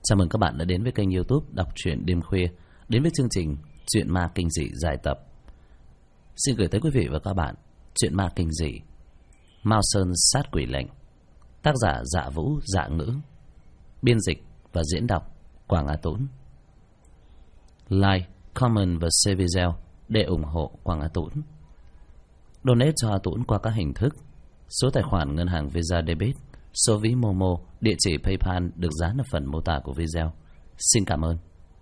Chào mừng các bạn đã đến với kênh YouTube Đọc truyện đêm khuya, đến với chương trình Truyện ma kinh dị dài tập. Xin gửi tới quý vị và các bạn truyện ma kinh dị Mao Sơn sát quỷ lệnh, tác giả Dạ Vũ Dạ Ngữ, biên dịch và diễn đọc Quảng Á Tũng. Like, comment và share video để ủng hộ Quảng Á Tũng. Donate cho Á Tũng qua các hình thức: số tài khoản ngân hàng Visa Debit, số ví Momo, địa chỉ PayPal được dán ở phần mô tả của video. Xin cảm ơn.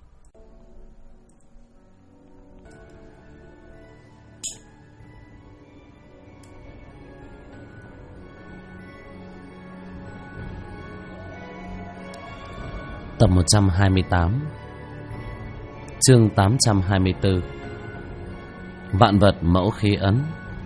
Tập 128, chương 824, Vạn vật mẫu khí ấn.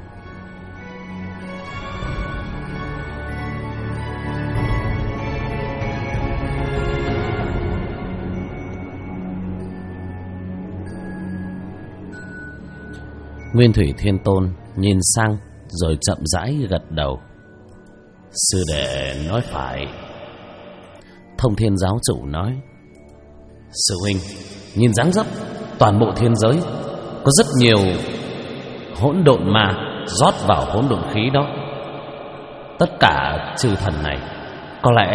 Nguyên Thủy Thiên Tôn nhìn sang rồi chậm rãi gật đầu. Sư đệ nói phải. Thông Thiên giáo chủ nói: Sư huynh, nhìn dáng dấp toàn bộ thiên giới có rất nhiều hỗn độn ma rót vào hỗn độn khí đó. Tất cả chư thần này có lẽ...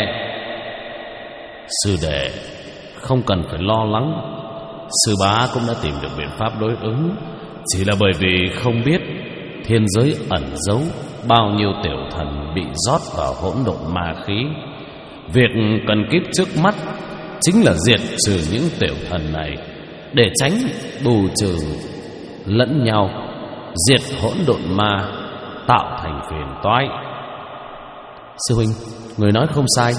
Sư đệ không cần phải lo lắng, sư bá cũng đã tìm được biện pháp đối ứng. Chỉ là bởi vì không biết thiên giới ẩn giấu bao nhiêu tiểu thần bị rót vào hỗn độn ma khí. Việc cần kíp trước mắt chính là diệt trừ những tiểu thần này, để tránh bù trừ lẫn nhau, diệt hỗn độn ma, tạo thành phiền toái. Sư huynh, người nói không sai.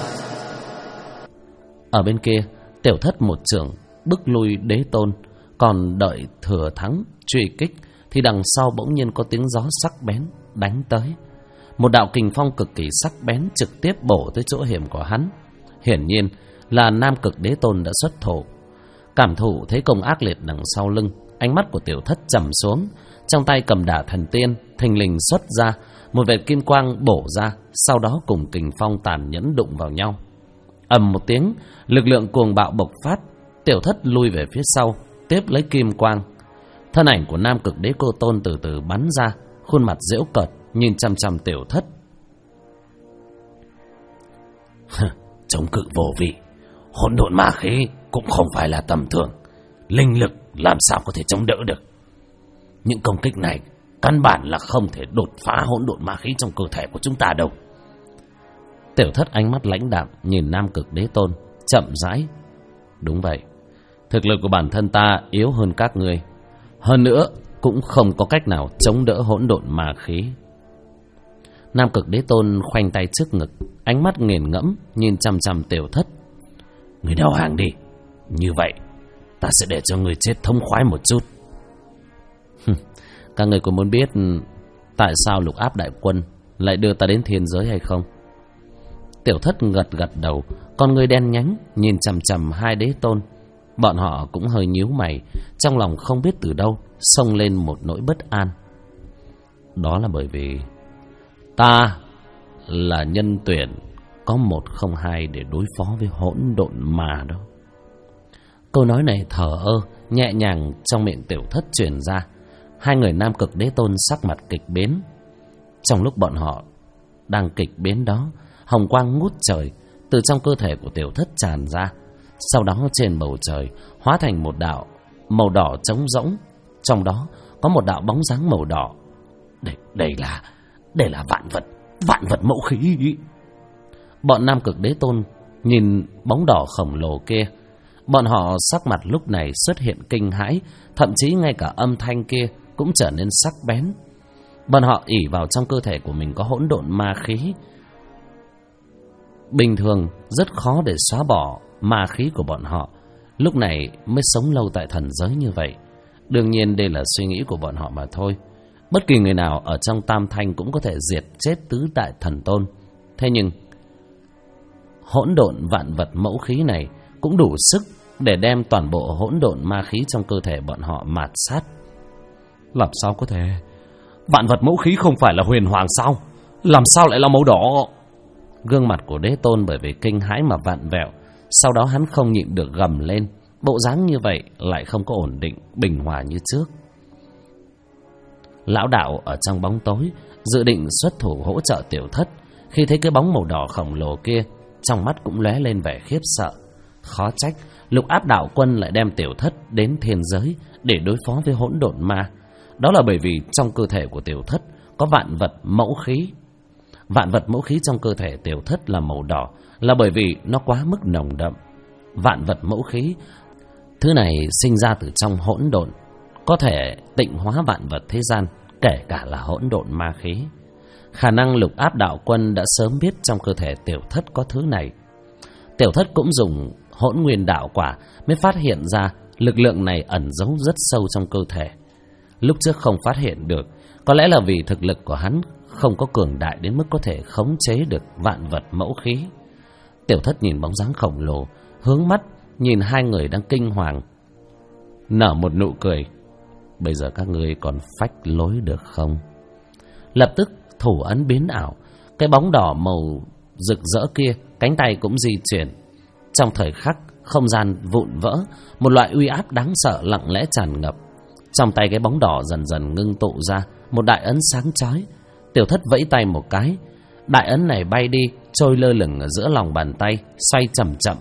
Ở bên kia, Tiểu Thất một chưởng bức lui Đế Tôn, còn đợi thừa thắng truy kích thì đằng sau bỗng nhiên có tiếng gió sắc bén đánh tới. Một đạo kình phong cực kỳ sắc bén trực tiếp bổ tới chỗ hiểm của hắn. Hiển nhiên là Nam Cực Đế Tôn đã xuất thủ. Cảm thụ thấy công ác liệt đằng sau lưng, ánh mắt của Tiểu Thất trầm xuống, trong tay cầm đả thần tiên thình lình xuất ra một vệt kim quang bổ ra, sau đó cùng kình phong tàn nhẫn đụng vào nhau. Ầm một tiếng, lực lượng cuồng bạo bộc phát. Tiểu Thất lui về phía sau, tiếp lấy kim quang. Thân ảnh của Nam Cực Đế Cô Tôn từ từ bắn ra, khuôn mặt giễu cợt nhìn chằm chằm Tiểu Thất. Chống cự vô vị, hỗn độn ma khí cũng không phải là tầm thường, linh lực làm sao có thể chống đỡ được. Những công kích này căn bản là không thể đột phá hỗn độn ma khí trong cơ thể của chúng ta đâu. Tiểu Thất ánh mắt lãnh đạm nhìn Nam Cực Đế Tôn, chậm rãi: Đúng vậy, thực lực của bản thân ta yếu hơn các ngươi, hơn nữa cũng không có cách nào chống đỡ hỗn độn ma khí. Nam Cực Đế Tôn khoanh tay trước ngực, ánh mắt nghiền ngẫm nhìn chằm chằm Tiểu Thất. Người đầu hàng đi, như vậy ta sẽ để cho người chết thông khoái một chút. Các người có muốn biết tại sao Lục Áp đại quân lại đưa ta đến thiên giới hay không? Tiểu Thất gật đầu, con người đen nhánh nhìn chằm chằm hai đế tôn. Bọn họ cũng hơi nhíu mày, trong lòng không biết từ đâu xông lên một nỗi bất an. Đó là bởi vì ta là nhân tuyển có 102 để đối phó với hỗn độn ma đó. Câu nói này thờ ơ, nhẹ nhàng trong miệng Tiểu Thất truyền ra. Hai người Nam Cực Đế Tôn sắc mặt kịch biến. Trong lúc bọn họ đang kịch biến đó, hồng quang ngút trời từ trong cơ thể của Tiểu Thất tràn ra. Sau đó trên bầu trời hóa thành một đạo màu đỏ trống rỗng, trong đó có một đạo bóng dáng màu đỏ. Đây là vạn vật mẫu khí. Bọn Nam Cực Đế Tôn nhìn bóng đỏ khổng lồ kia, bọn họ sắc mặt lúc này xuất hiện kinh hãi, thậm chí ngay cả âm thanh kia cũng trở nên sắc bén. Bọn họ ỷ vào trong cơ thể của mình có hỗn độn ma khí, bình thường rất khó để xóa bỏ ma khí của bọn họ, lúc này mới sống lâu tại thần giới như vậy. Đương nhiên đây là suy nghĩ của bọn họ mà thôi. Bất kỳ người nào ở trong Tam Thanh cũng có thể diệt chết tứ đại thần tôn. Thế nhưng hỗn độn vạn vật mẫu khí này cũng đủ sức để đem toàn bộ hỗn độn ma khí trong cơ thể bọn họ mạt sát. Làm sao có thể? Vạn vật mẫu khí không phải là huyền hoàng sao? Làm sao lại là màu đỏ? Gương mặt của Đế Tôn bởi vì kinh hãi mà vặn vẹo, Sau đó hắn không nhịn được gầm lên. Bộ dáng như vậy lại không có ổn định, bình hòa như trước. Lão đạo ở trong bóng tối dự định xuất thủ hỗ trợ Tiểu Thất. Khi thấy cái bóng màu đỏ khổng lồ kia, trong mắt cũng lóe lên vẻ khiếp sợ. Khó trách Lục Áp đạo quân lại đem Tiểu Thất đến thiên giới để đối phó với hỗn độn ma. Đó là bởi vì trong cơ thể của Tiểu Thất có vạn vật mẫu khí. Vạn vật mẫu khí trong cơ thể Tiểu Thất là màu đỏ là bởi vì nó quá mức nồng đậm. Vạn vật mẫu khí, thứ này sinh ra từ trong hỗn độn, có thể tịnh hóa vạn vật thế gian, kể cả là hỗn độn ma khí. Khả năng Lục Áp đạo quân đã sớm biết trong cơ thể Tiểu Thất có thứ này. Tiểu Thất cũng dùng hỗn nguyên đạo quả mới phát hiện ra lực lượng này ẩn giấu rất sâu trong cơ thể. Lúc trước không phát hiện được, có lẽ là vì thực lực của hắn không có cường đại đến mức có thể khống chế được vạn vật mẫu khí. Tiểu Thất nhìn bóng dáng khổng lồ, hướng mắt nhìn hai người đang kinh hoàng, nở một nụ cười. Bây giờ các ngươi còn phách lối được không? Lập tức thủ ấn biến ảo, cái bóng đỏ màu rực rỡ kia cánh tay cũng di chuyển. Trong thời khắc không gian vụn vỡ, một loại uy áp đáng sợ lặng lẽ tràn ngập. Trong tay cái bóng đỏ dần dần ngưng tụ ra một đại ấn sáng chói. Tiểu Thất vẫy tay một cái, đại ấn này bay đi, trôi lơ lửng ở giữa lòng bàn tay, xoay chậm chậm.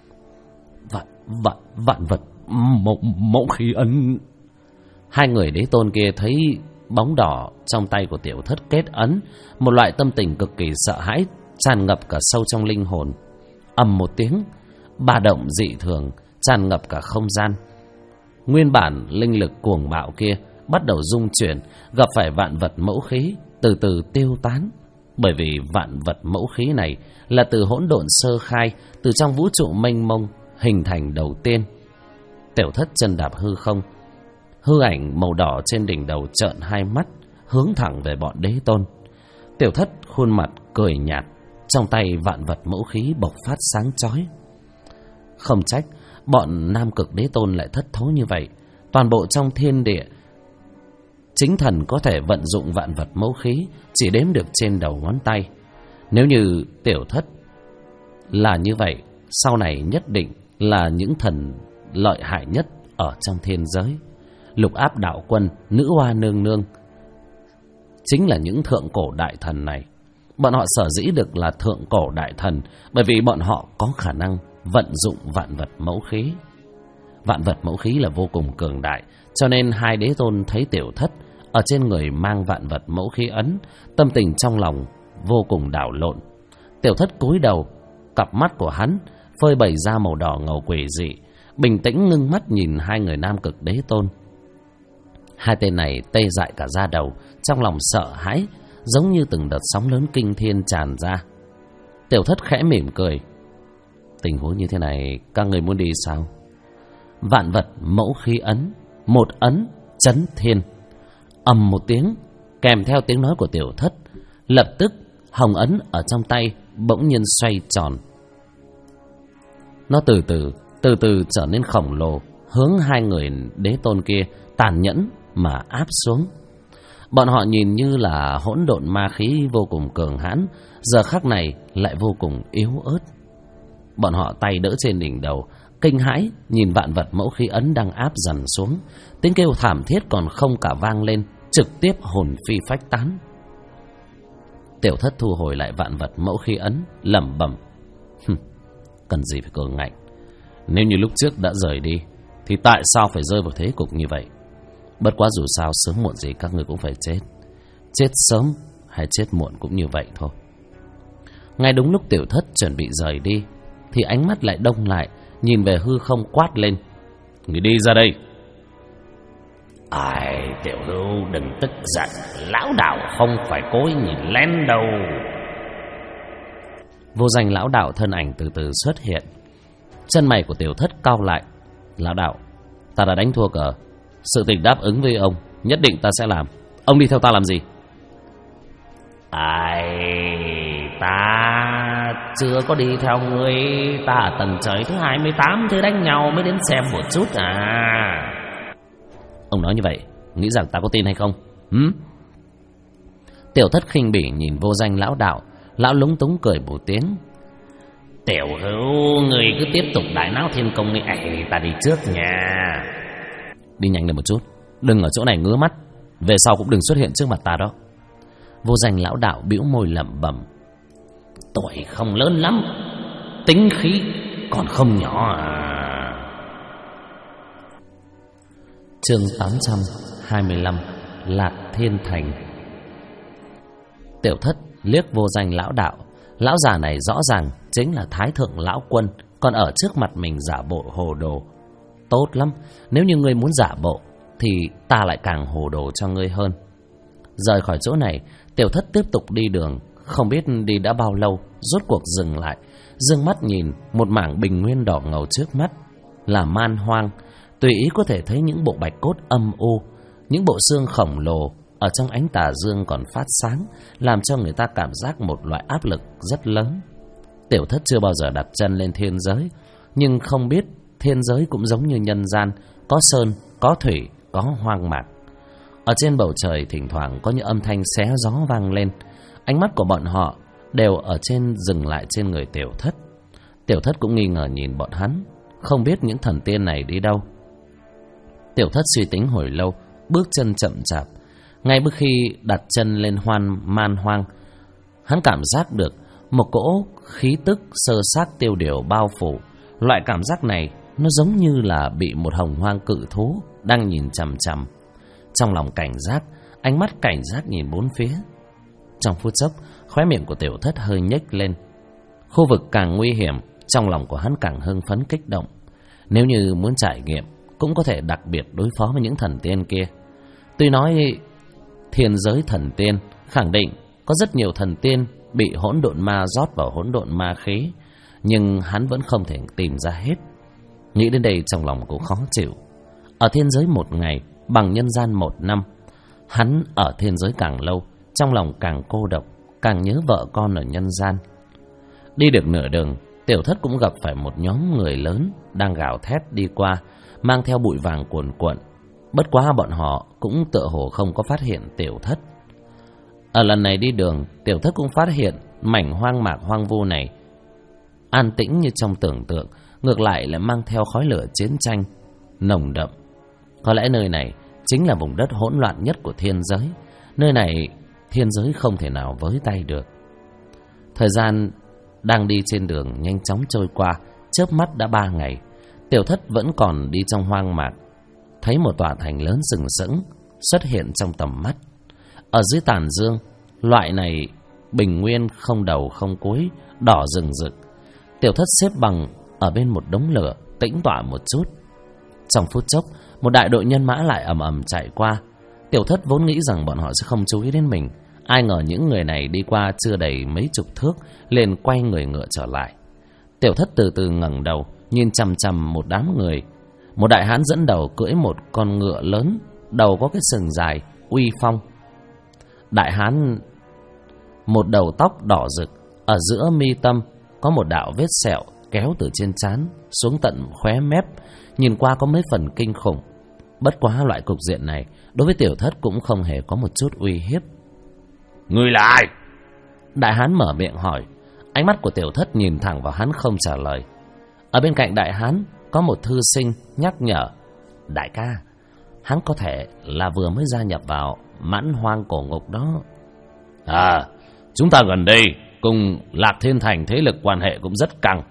Vạn vật mẫu khí ấn. Hai người đế tôn kia thấy bóng đỏ trong tay của Tiểu Thất kết ấn, một loại tâm tình cực kỳ sợ hãi tràn ngập cả sâu trong linh hồn. Ầm một tiếng, ba động dị thường tràn ngập cả không gian. Nguyên bản linh lực cuồng bạo kia bắt đầu rung chuyển, gặp phải vạn vật mẫu khí từ từ tiêu tán. Bởi vì vạn vật mẫu khí này là từ hỗn độn sơ khai, từ trong vũ trụ mênh mông hình thành đầu tiên. Tiểu Thất chân đạp hư không, hư ảnh màu đỏ trên đỉnh đầu trợn hai mắt, hướng thẳng về bọn đế tôn. Tiểu Thất khuôn mặt cười nhạt, trong tay vạn vật mẫu khí bộc phát sáng chói. Không trách bọn Nam Cực đế tôn lại thất thố như vậy. Toàn bộ trong thiên địa, chính thần có thể vận dụng vạn vật mẫu khí chỉ đếm được trên đầu ngón tay. Nếu như Tiểu Thất là như vậy, sau này nhất định là những thần lợi hại nhất ở trong thiên giới. Lục Áp đạo quân, Nữ Hoa nương nương chính là những thượng cổ đại thần này. Bọn họ sở dĩ được là thượng cổ đại thần bởi vì bọn họ có khả năng vận dụng vạn vật mẫu khí. Vạn vật mẫu khí là vô cùng cường đại, cho nên hai đế tôn thấy Tiểu Thất ở trên người mang vạn vật mẫu khí ấn, tâm tình trong lòng vô cùng đảo lộn. Tiểu Thất cúi đầu, cặp mắt của hắn phơi bày ra màu đỏ ngầu quỷ dị, bình tĩnh ngưng mắt nhìn hai người Nam Cực đế tôn. Hai tên này tê dại cả da đầu, trong lòng sợ hãi, giống như từng đợt sóng lớn kinh thiên tràn ra. Tiểu Thất khẽ mỉm cười. Tình huống như thế này, các người muốn đi sao? Vạn vật mẫu khí ấn, một ấn chấn thiên. Ầm một tiếng, kèm theo tiếng nói của Tiểu Thất, lập tức hồng ấn ở trong tay bỗng nhiên xoay tròn. Nó từ từ trở nên khổng lồ, hướng hai người đế tôn kia tàn nhẫn mà áp xuống. Bọn họ nhìn như là hỗn độn ma khí vô cùng cường hãn, giờ khắc này lại vô cùng yếu ớt. Bọn họ tay đỡ trên đỉnh đầu, kinh hãi nhìn vạn vật mẫu khí ấn đang áp dần xuống. Tiếng kêu thảm thiết còn không cả vang lên, trực tiếp hồn phi phách tán. Tiểu Thất thu hồi lại vạn vật mẫu khí ấn, lẩm bẩm: cần gì phải cường ngạnh. Nếu như lúc trước đã rời đi thì tại sao phải rơi vào thế cục như vậy? Bất quá dù sao sớm muộn gì các ngươi cũng phải chết. Chết sớm hay chết muộn cũng như vậy thôi. Ngay đúng lúc Tiểu Thất chuẩn bị rời đi thì ánh mắt lại đông lại, nhìn về hư không quát lên: người đi ra đây. Ai, tiểu hữu đừng tức giận, lão đạo không phải cố ý nhìn lén đâu. Vô danh lão đạo thân ảnh từ từ xuất hiện. Chân mày của Tiểu Thất cau lại. Lão đạo, ta đã đánh thua cờ. Sự tình đáp ứng với ông, nhất định ta sẽ làm. Ông đi theo ta làm gì? Ai, ta chưa có đi theo ngươi. Ta ở tầng trời thứ 28 thì đánh nhau mới đến xem một chút à. Ông nói như vậy, nghĩ rằng ta có tin hay không? Tiểu Thất khinh bỉ nhìn vô danh lão đạo. Lão lúng túng cười một tiếng. Tiểu Hữu, người cứ tiếp tục đại náo thiên công đi. Ta đi trước nha. Đi nhanh lên một chút, đừng ở chỗ này ngứa mắt. Về sau cũng đừng xuất hiện trước mặt ta đó. Vô Danh lão đạo bĩu môi lẩm bẩm. Tuổi không lớn lắm, tính khí còn không nhỏ à. Chương 825. Lạc Thiên Thành. Tiểu Thất liếc Vô Danh lão đạo. Lão già này rõ ràng chính là Thái Thượng lão quân, còn ở trước mặt mình giả bộ hồ đồ. Tốt lắm, nếu như ngươi muốn giả bộ thì ta lại càng hồ đồ cho ngươi hơn. Rời khỏi chỗ này, Tiểu Thất tiếp tục đi đường. Không biết đi đã bao lâu, rốt cuộc dừng lại, dương mắt nhìn một mảng bình nguyên đỏ ngầu trước mắt. Là man hoang, tùy ý có thể thấy những bộ bạch cốt âm u, những bộ xương khổng lồ ở trong ánh tà dương còn phát sáng, làm cho người ta cảm giác một loại áp lực rất lớn. Tiểu Thất chưa bao giờ đặt chân lên thiên giới, nhưng không biết thiên giới cũng giống như nhân gian, có sơn, có thủy, có hoang mạc. Ở trên bầu trời thỉnh thoảng có những âm thanh xé gió vang lên. Ánh mắt của bọn họ đều ở trên dừng lại trên người Tiểu Thất. Tiểu Thất cũng nghi ngờ nhìn bọn hắn, không biết những thần tiên này đi đâu. Tiểu Thất suy tính hồi lâu, bước chân chậm chạp. Ngay bước khi đặt chân lên man hoang, hắn cảm giác được một cỗ khí tức sơ xác tiêu điều bao phủ. Loại cảm giác này nó giống như là bị một hồng hoang cự thú đang nhìn chằm chằm. Trong lòng cảnh giác, ánh mắt cảnh giác nhìn bốn phía. Trong phút chốc, khóe miệng của Tiểu Thất hơi nhếch lên. Khu vực càng nguy hiểm, trong lòng của hắn càng hưng phấn kích động. Nếu như muốn trải nghiệm, cũng có thể đặc biệt đối phó với những thần tiên kia. Tuy nói thiên giới thần tiên, khẳng định có rất nhiều thần tiên bị hỗn độn ma rót vào hỗn độn ma khí, nhưng hắn vẫn không thể tìm ra hết. Nghĩ đến đây trong lòng cũng khó chịu. Ở thiên giới một ngày bằng nhân gian 1 năm. Hắn ở thiên giới càng lâu, trong lòng càng cô độc, càng nhớ vợ con ở nhân gian. Đi được nửa đường, Tiểu Thất cũng gặp phải một nhóm người lớn đang gào thét đi qua, mang theo bụi vàng cuồn cuộn. Bất quá bọn họ cũng tựa hồ không có phát hiện Tiểu Thất. Ở lần này đi đường, Tiểu Thất cũng phát hiện mảnh hoang mạc hoang vu này an tĩnh như trong tưởng tượng, ngược lại lại mang theo khói lửa chiến tranh nồng đậm. Có lẽ nơi này chính là vùng đất hỗn loạn nhất của thiên giới. Nơi này thiên giới không thể nào với tay được. Thời gian đang đi trên đường nhanh chóng trôi qua, chớp mắt đã 3 ngày. Tiểu Thất vẫn còn đi trong hoang mạc, thấy một tòa thành lớn sừng sững xuất hiện trong tầm mắt. Ở dưới tàn dương, loại này bình nguyên không đầu không cuối, đỏ rừng rực. Tiểu Thất xếp bằng ở bên một đống lửa, tĩnh tọa một chút. Trong phút chốc, một đại đội nhân mã lại ầm ầm chạy qua. Tiểu Thất vốn nghĩ rằng bọn họ sẽ không chú ý đến mình, ai ngờ những người này đi qua chưa đầy mấy chục thước, liền quay người ngựa trở lại. Tiểu Thất từ từ ngẩng đầu, nhìn chằm chằm một đám người. Một đại hán dẫn đầu cưỡi một con ngựa lớn, đầu có cái sừng dài, uy phong. Đại hán một đầu tóc đỏ rực, ở giữa mi tâm có một đạo vết sẹo kéo từ trên trán xuống tận khóe mép, nhìn qua có mấy phần kinh khủng. Bất quá loại cục diện này đối với Tiểu Thất cũng không hề có một chút uy hiếp. Ngươi là ai? Đại hán mở miệng hỏi. Ánh mắt của Tiểu Thất nhìn thẳng vào hắn không trả lời. Ở bên cạnh đại hán có một thư sinh nhắc nhở. Đại ca, hắn có thể là vừa mới gia nhập vào Mãn Hoang cổ ngục đó. À, chúng ta gần đây cùng Lạc Thiên Thành thế lực quan hệ cũng rất căng.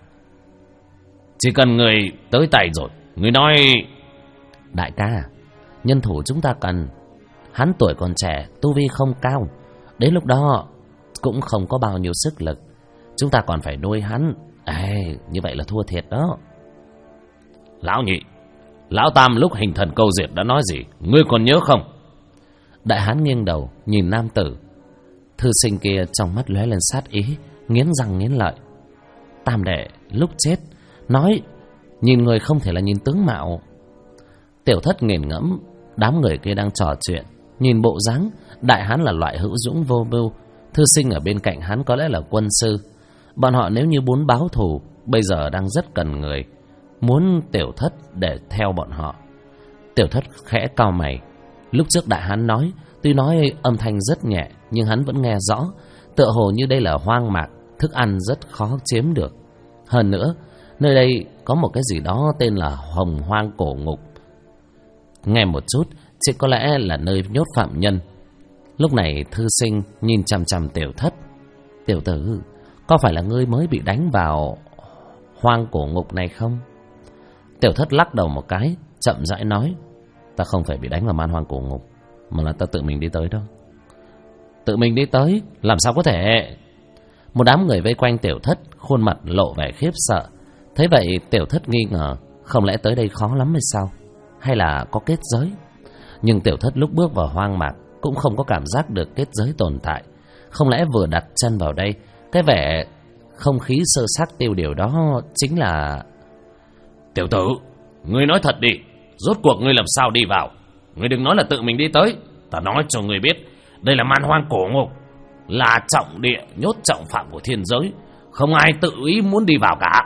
Chỉ cần người tới tay rồi, người nói... Đại ca, nhân thủ chúng ta cần. Hắn tuổi còn trẻ, tu vi không cao, đến lúc đó cũng không có bao nhiêu sức lực. Chúng ta còn phải nuôi hắn. Như vậy là thua thiệt đó. Lão nhị, lão tam lúc hình thần câu diệt đã nói gì, ngươi còn nhớ không? Đại hán nghiêng đầu nhìn nam tử. Thư sinh kia trong mắt lóe lên sát ý, nghiến răng nghiến lợi. Tam đệ lúc chết nói nhìn người không thể là nhìn tướng mạo. Tiểu Thất nghiền ngẫm đám người kia đang trò chuyện, nhìn bộ dáng đại hán là loại hữu dũng vô mưu, thư sinh ở bên cạnh hắn có lẽ là quân sư. Bọn họ nếu như muốn báo thù, bây giờ đang rất cần người, muốn Tiểu Thất để theo bọn họ. Tiểu Thất khẽ cau mày. Lúc trước đại hán nói, tuy nói âm thanh rất nhẹ, nhưng hắn vẫn nghe rõ, tựa hồ như đây là hoang mạc, thức ăn rất khó chiếm được. Hơn nữa, nơi đây có một cái gì đó tên là Hồng Hoang Cổ Ngục. Nghe một chút, chỉ có lẽ là nơi nhốt phạm nhân. Lúc này thư sinh nhìn chằm chằm Tiểu Thất. Tiểu tử, có phải là ngươi mới bị đánh vào hoang cổ ngục này không? Tiểu Thất lắc đầu một cái, chậm rãi nói: ta không phải bị đánh vào man hoang cổ ngục, mà là ta tự mình đi tới đâu. Tự mình đi tới? Làm sao có thể? Một đám người vây quanh Tiểu Thất, khuôn mặt lộ vẻ khiếp sợ. Thế vậy Tiểu Thất nghi ngờ, không lẽ tới đây khó lắm hay sao? Hay là có kết giới? Nhưng Tiểu Thất lúc bước vào hoang mạc cũng không có cảm giác được kết giới tồn tại. Không lẽ vừa đặt chân vào đây, cái vẻ không khí sơ xác tiêu điều đó chính là... Tiểu tử, ngươi nói thật đi, rốt cuộc ngươi làm sao đi vào? Ngươi đừng nói là tự mình đi tới. Ta nói cho ngươi biết, đây là man hoang cổ ngục, là trọng địa nhốt trọng phạm của thiên giới, không ai tự ý muốn đi vào cả.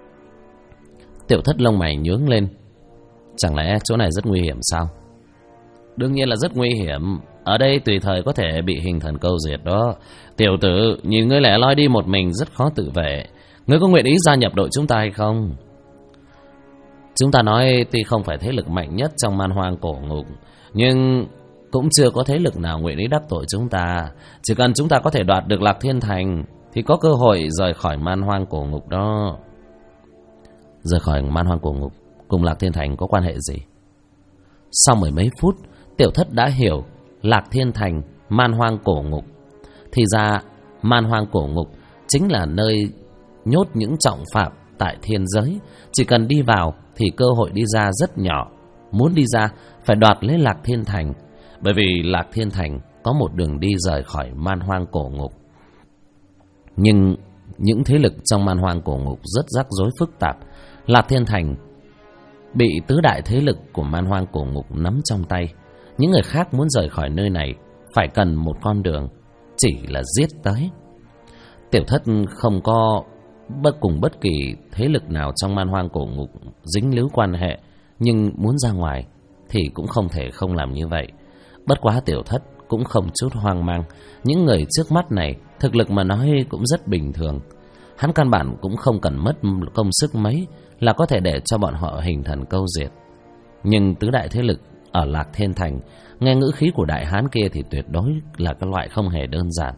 Tiểu Thất lông mày nhướng lên. Chẳng lẽ chỗ này rất nguy hiểm sao? Đương nhiên là rất nguy hiểm. Ở đây tùy thời có thể bị hình thần câu diệt đó. Tiểu tử, nhìn ngươi lẻ loi đi một mình rất khó tự vệ. Ngươi có nguyện ý gia nhập đội chúng ta hay không? Chúng ta nói tuy không phải thế lực mạnh nhất trong man hoang cổ ngục, nhưng cũng chưa có thế lực nào nguyện ý đắc tội chúng ta. Chỉ cần chúng ta có thể đoạt được Lạc Thiên Thành thì có cơ hội rời khỏi man hoang cổ ngục đó. Rời khỏi man hoang cổ ngục cùng Lạc Thiên Thành có quan hệ gì? Sau mười mấy phút, Tiểu Thất đã hiểu Lạc Thiên Thành, man hoang cổ ngục. Thì ra man hoang cổ ngục chính là nơi nhốt những trọng phạm tại thiên giới. Chỉ cần đi vào thì cơ hội đi ra rất nhỏ. Muốn đi ra phải đoạt lấy Lạc Thiên Thành, bởi vì Lạc Thiên Thành có một đường đi rời khỏi man hoang cổ ngục. Nhưng những thế lực trong man hoang cổ ngục rất rắc rối phức tạp. Lạc Thiên Thành bị tứ đại thế lực của man hoang cổ ngục nắm trong tay. Những người khác muốn rời khỏi nơi này phải cần một con đường, chỉ là giết tới. Tiểu Thất không có cùng bất kỳ thế lực nào trong man hoang cổ ngục dính líu quan hệ, nhưng muốn ra ngoài thì cũng không thể không làm như vậy. Bất quá Tiểu Thất cũng không chút hoang mang. Những người trước mắt này thực lực mà nói cũng rất bình thường. Hắn căn bản cũng không cần mất công sức mấy là có thể để cho bọn họ hình thần câu diệt. Nhưng tứ đại thế lực ở Lạc Thiên Thành, nghe ngữ khí của đại hán kia thì tuyệt đối là cái loại không hề đơn giản.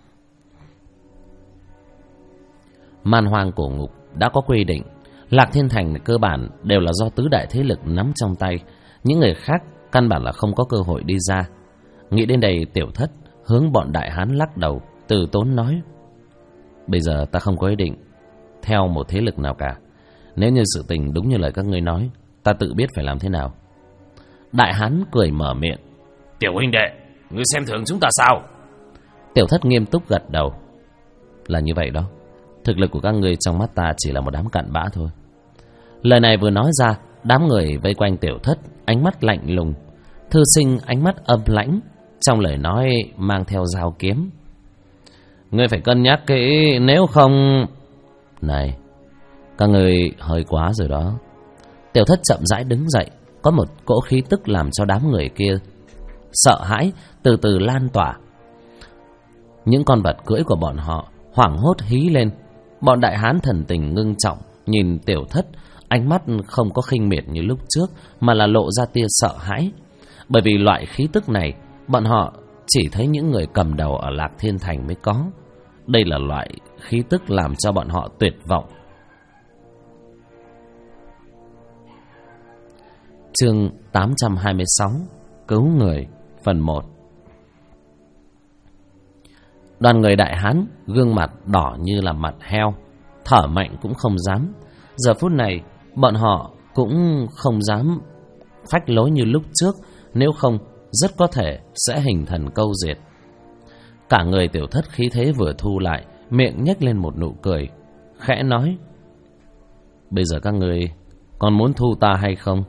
Man hoang cổ ngục đã có quy định, Lạc Thiên Thành cơ bản đều là do tứ đại thế lực nắm trong tay. Những người khác căn bản là không có cơ hội đi ra. Nghĩ đến đây, Tiểu Thất hướng bọn đại hán lắc đầu, từ tốn nói: bây giờ ta không có ý định theo một thế lực nào cả. Nếu như sự tình đúng như lời các ngươi nói, ta tự biết phải làm thế nào. Đại hán cười mở miệng: Tiểu huynh đệ, ngươi xem thường chúng ta sao? Tiểu Thất nghiêm túc gật đầu: là như vậy đó. Thực lực của các ngươi trong mắt ta chỉ là một đám cặn bã thôi. Lời này vừa nói ra, đám người vây quanh Tiểu Thất ánh mắt lạnh lùng. Thư sinh ánh mắt âm lãnh, trong lời nói mang theo dao kiếm: ngươi phải cân nhắc kỹ, nếu không... Này, các ngươi hơi quá rồi đó. Tiểu Thất chậm rãi đứng dậy. Có một cỗ khí tức làm cho đám người kia sợ hãi từ từ lan tỏa. Những con vật cưỡi của bọn họ hoảng hốt hí lên. Bọn đại hán thần tình ngưng trọng nhìn Tiểu Thất, ánh mắt không có khinh miệt như lúc trước, mà là lộ ra tia sợ hãi. Bởi vì loại khí tức này bọn họ chỉ thấy những người cầm đầu ở Lạc Thiên Thành mới có. Đây là loại khí tức làm cho bọn họ tuyệt vọng. Chương 826 Cứu người phần 1. Đoàn người đại hán gương mặt đỏ như là mặt heo, thở mạnh cũng không dám. Giờ phút này bọn họ cũng không dám phách lối như lúc trước, nếu không rất có thể sẽ hình thần câu diệt. Cả người Tiểu Thất khí thế vừa thu lại, miệng nhếch lên một nụ cười, khẽ nói: bây giờ các người còn muốn thu ta hay không?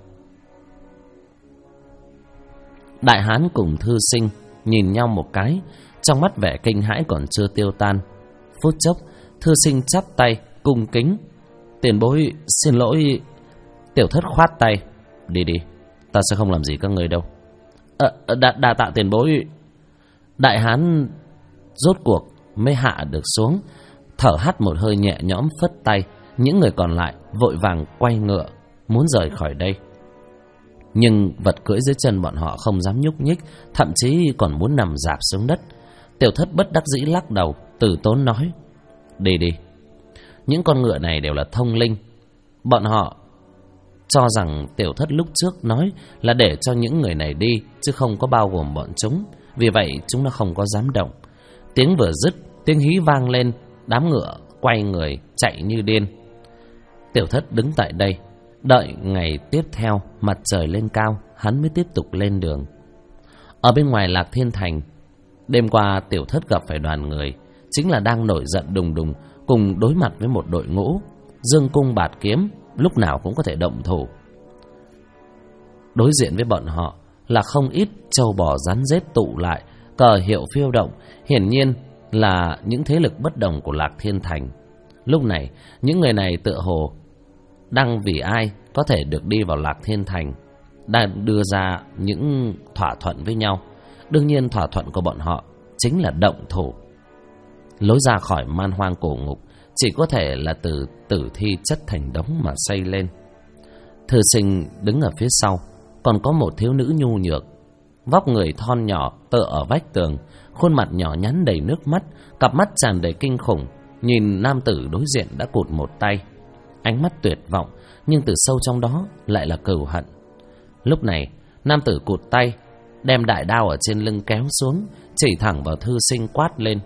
Đại hán cùng thư sinh nhìn nhau một cái, trong mắt vẻ kinh hãi còn chưa tiêu tan. Phút chốc, thư sinh chắp tay cung kính: tiền bối xin lỗi. Tiểu Thất khoát tay: đi đi, ta sẽ không làm gì các người đâu. Đa tạ tiền bối. Đại hán rốt cuộc mới hạ được xuống, thở hắt một hơi nhẹ nhõm phất tay, Những người còn lại vội vàng quay ngựa muốn rời khỏi đây. Nhưng vật cưỡi dưới chân bọn họ không dám nhúc nhích, thậm chí còn muốn nằm rạp xuống đất. Tiểu Thất bất đắc dĩ lắc đầu, từ tốn nói: Đi đi. Những con ngựa này đều là thông linh. Bọn họ cho rằng Tiểu Thất lúc trước nói là để cho những người này đi, chứ không có bao gồm bọn chúng. Vì vậy chúng nó không có dám động. Tiếng vừa dứt, tiếng hí vang lên, đám ngựa quay người chạy như điên. Tiểu Thất đứng tại đây, đợi ngày tiếp theo mặt trời lên cao, hắn mới tiếp tục lên đường. Ở bên ngoài Lạc Thiên Thành, đêm qua Tiểu Thất gặp phải đoàn người, chính là đang nổi giận đùng đùng, cùng đối mặt với một đội ngũ dương cung bạt kiếm, lúc nào cũng có thể động thủ. Đối diện với bọn họ là không ít trâu bò rắn rết tụ lại, cờ hiệu phiêu động, hiển nhiên là những thế lực bất đồng của Lạc Thiên Thành. Lúc này, những người này tựa hồ đang vì ai có thể được đi vào Lạc Thiên Thành, đang đưa ra những thỏa thuận với nhau. Đương nhiên thỏa thuận của bọn họ chính là động thủ. Lối ra khỏi man hoang cổ ngục chỉ có thể là từ tử thi chất thành đống mà xây lên. Thư Sinh đứng ở phía sau, còn có một thiếu nữ nhu nhược, vóc người thon nhỏ, tựa ở vách tường, khuôn mặt nhỏ nhắn đầy nước mắt, cặp mắt tràn đầy kinh khủng, nhìn nam tử đối diện đã cụt một tay, ánh mắt tuyệt vọng, nhưng từ sâu trong đó lại là cừu hận. Lúc này, nam tử cụt tay, đem đại đao ở trên lưng kéo xuống, chỉ thẳng vào Thư Sinh quát lên: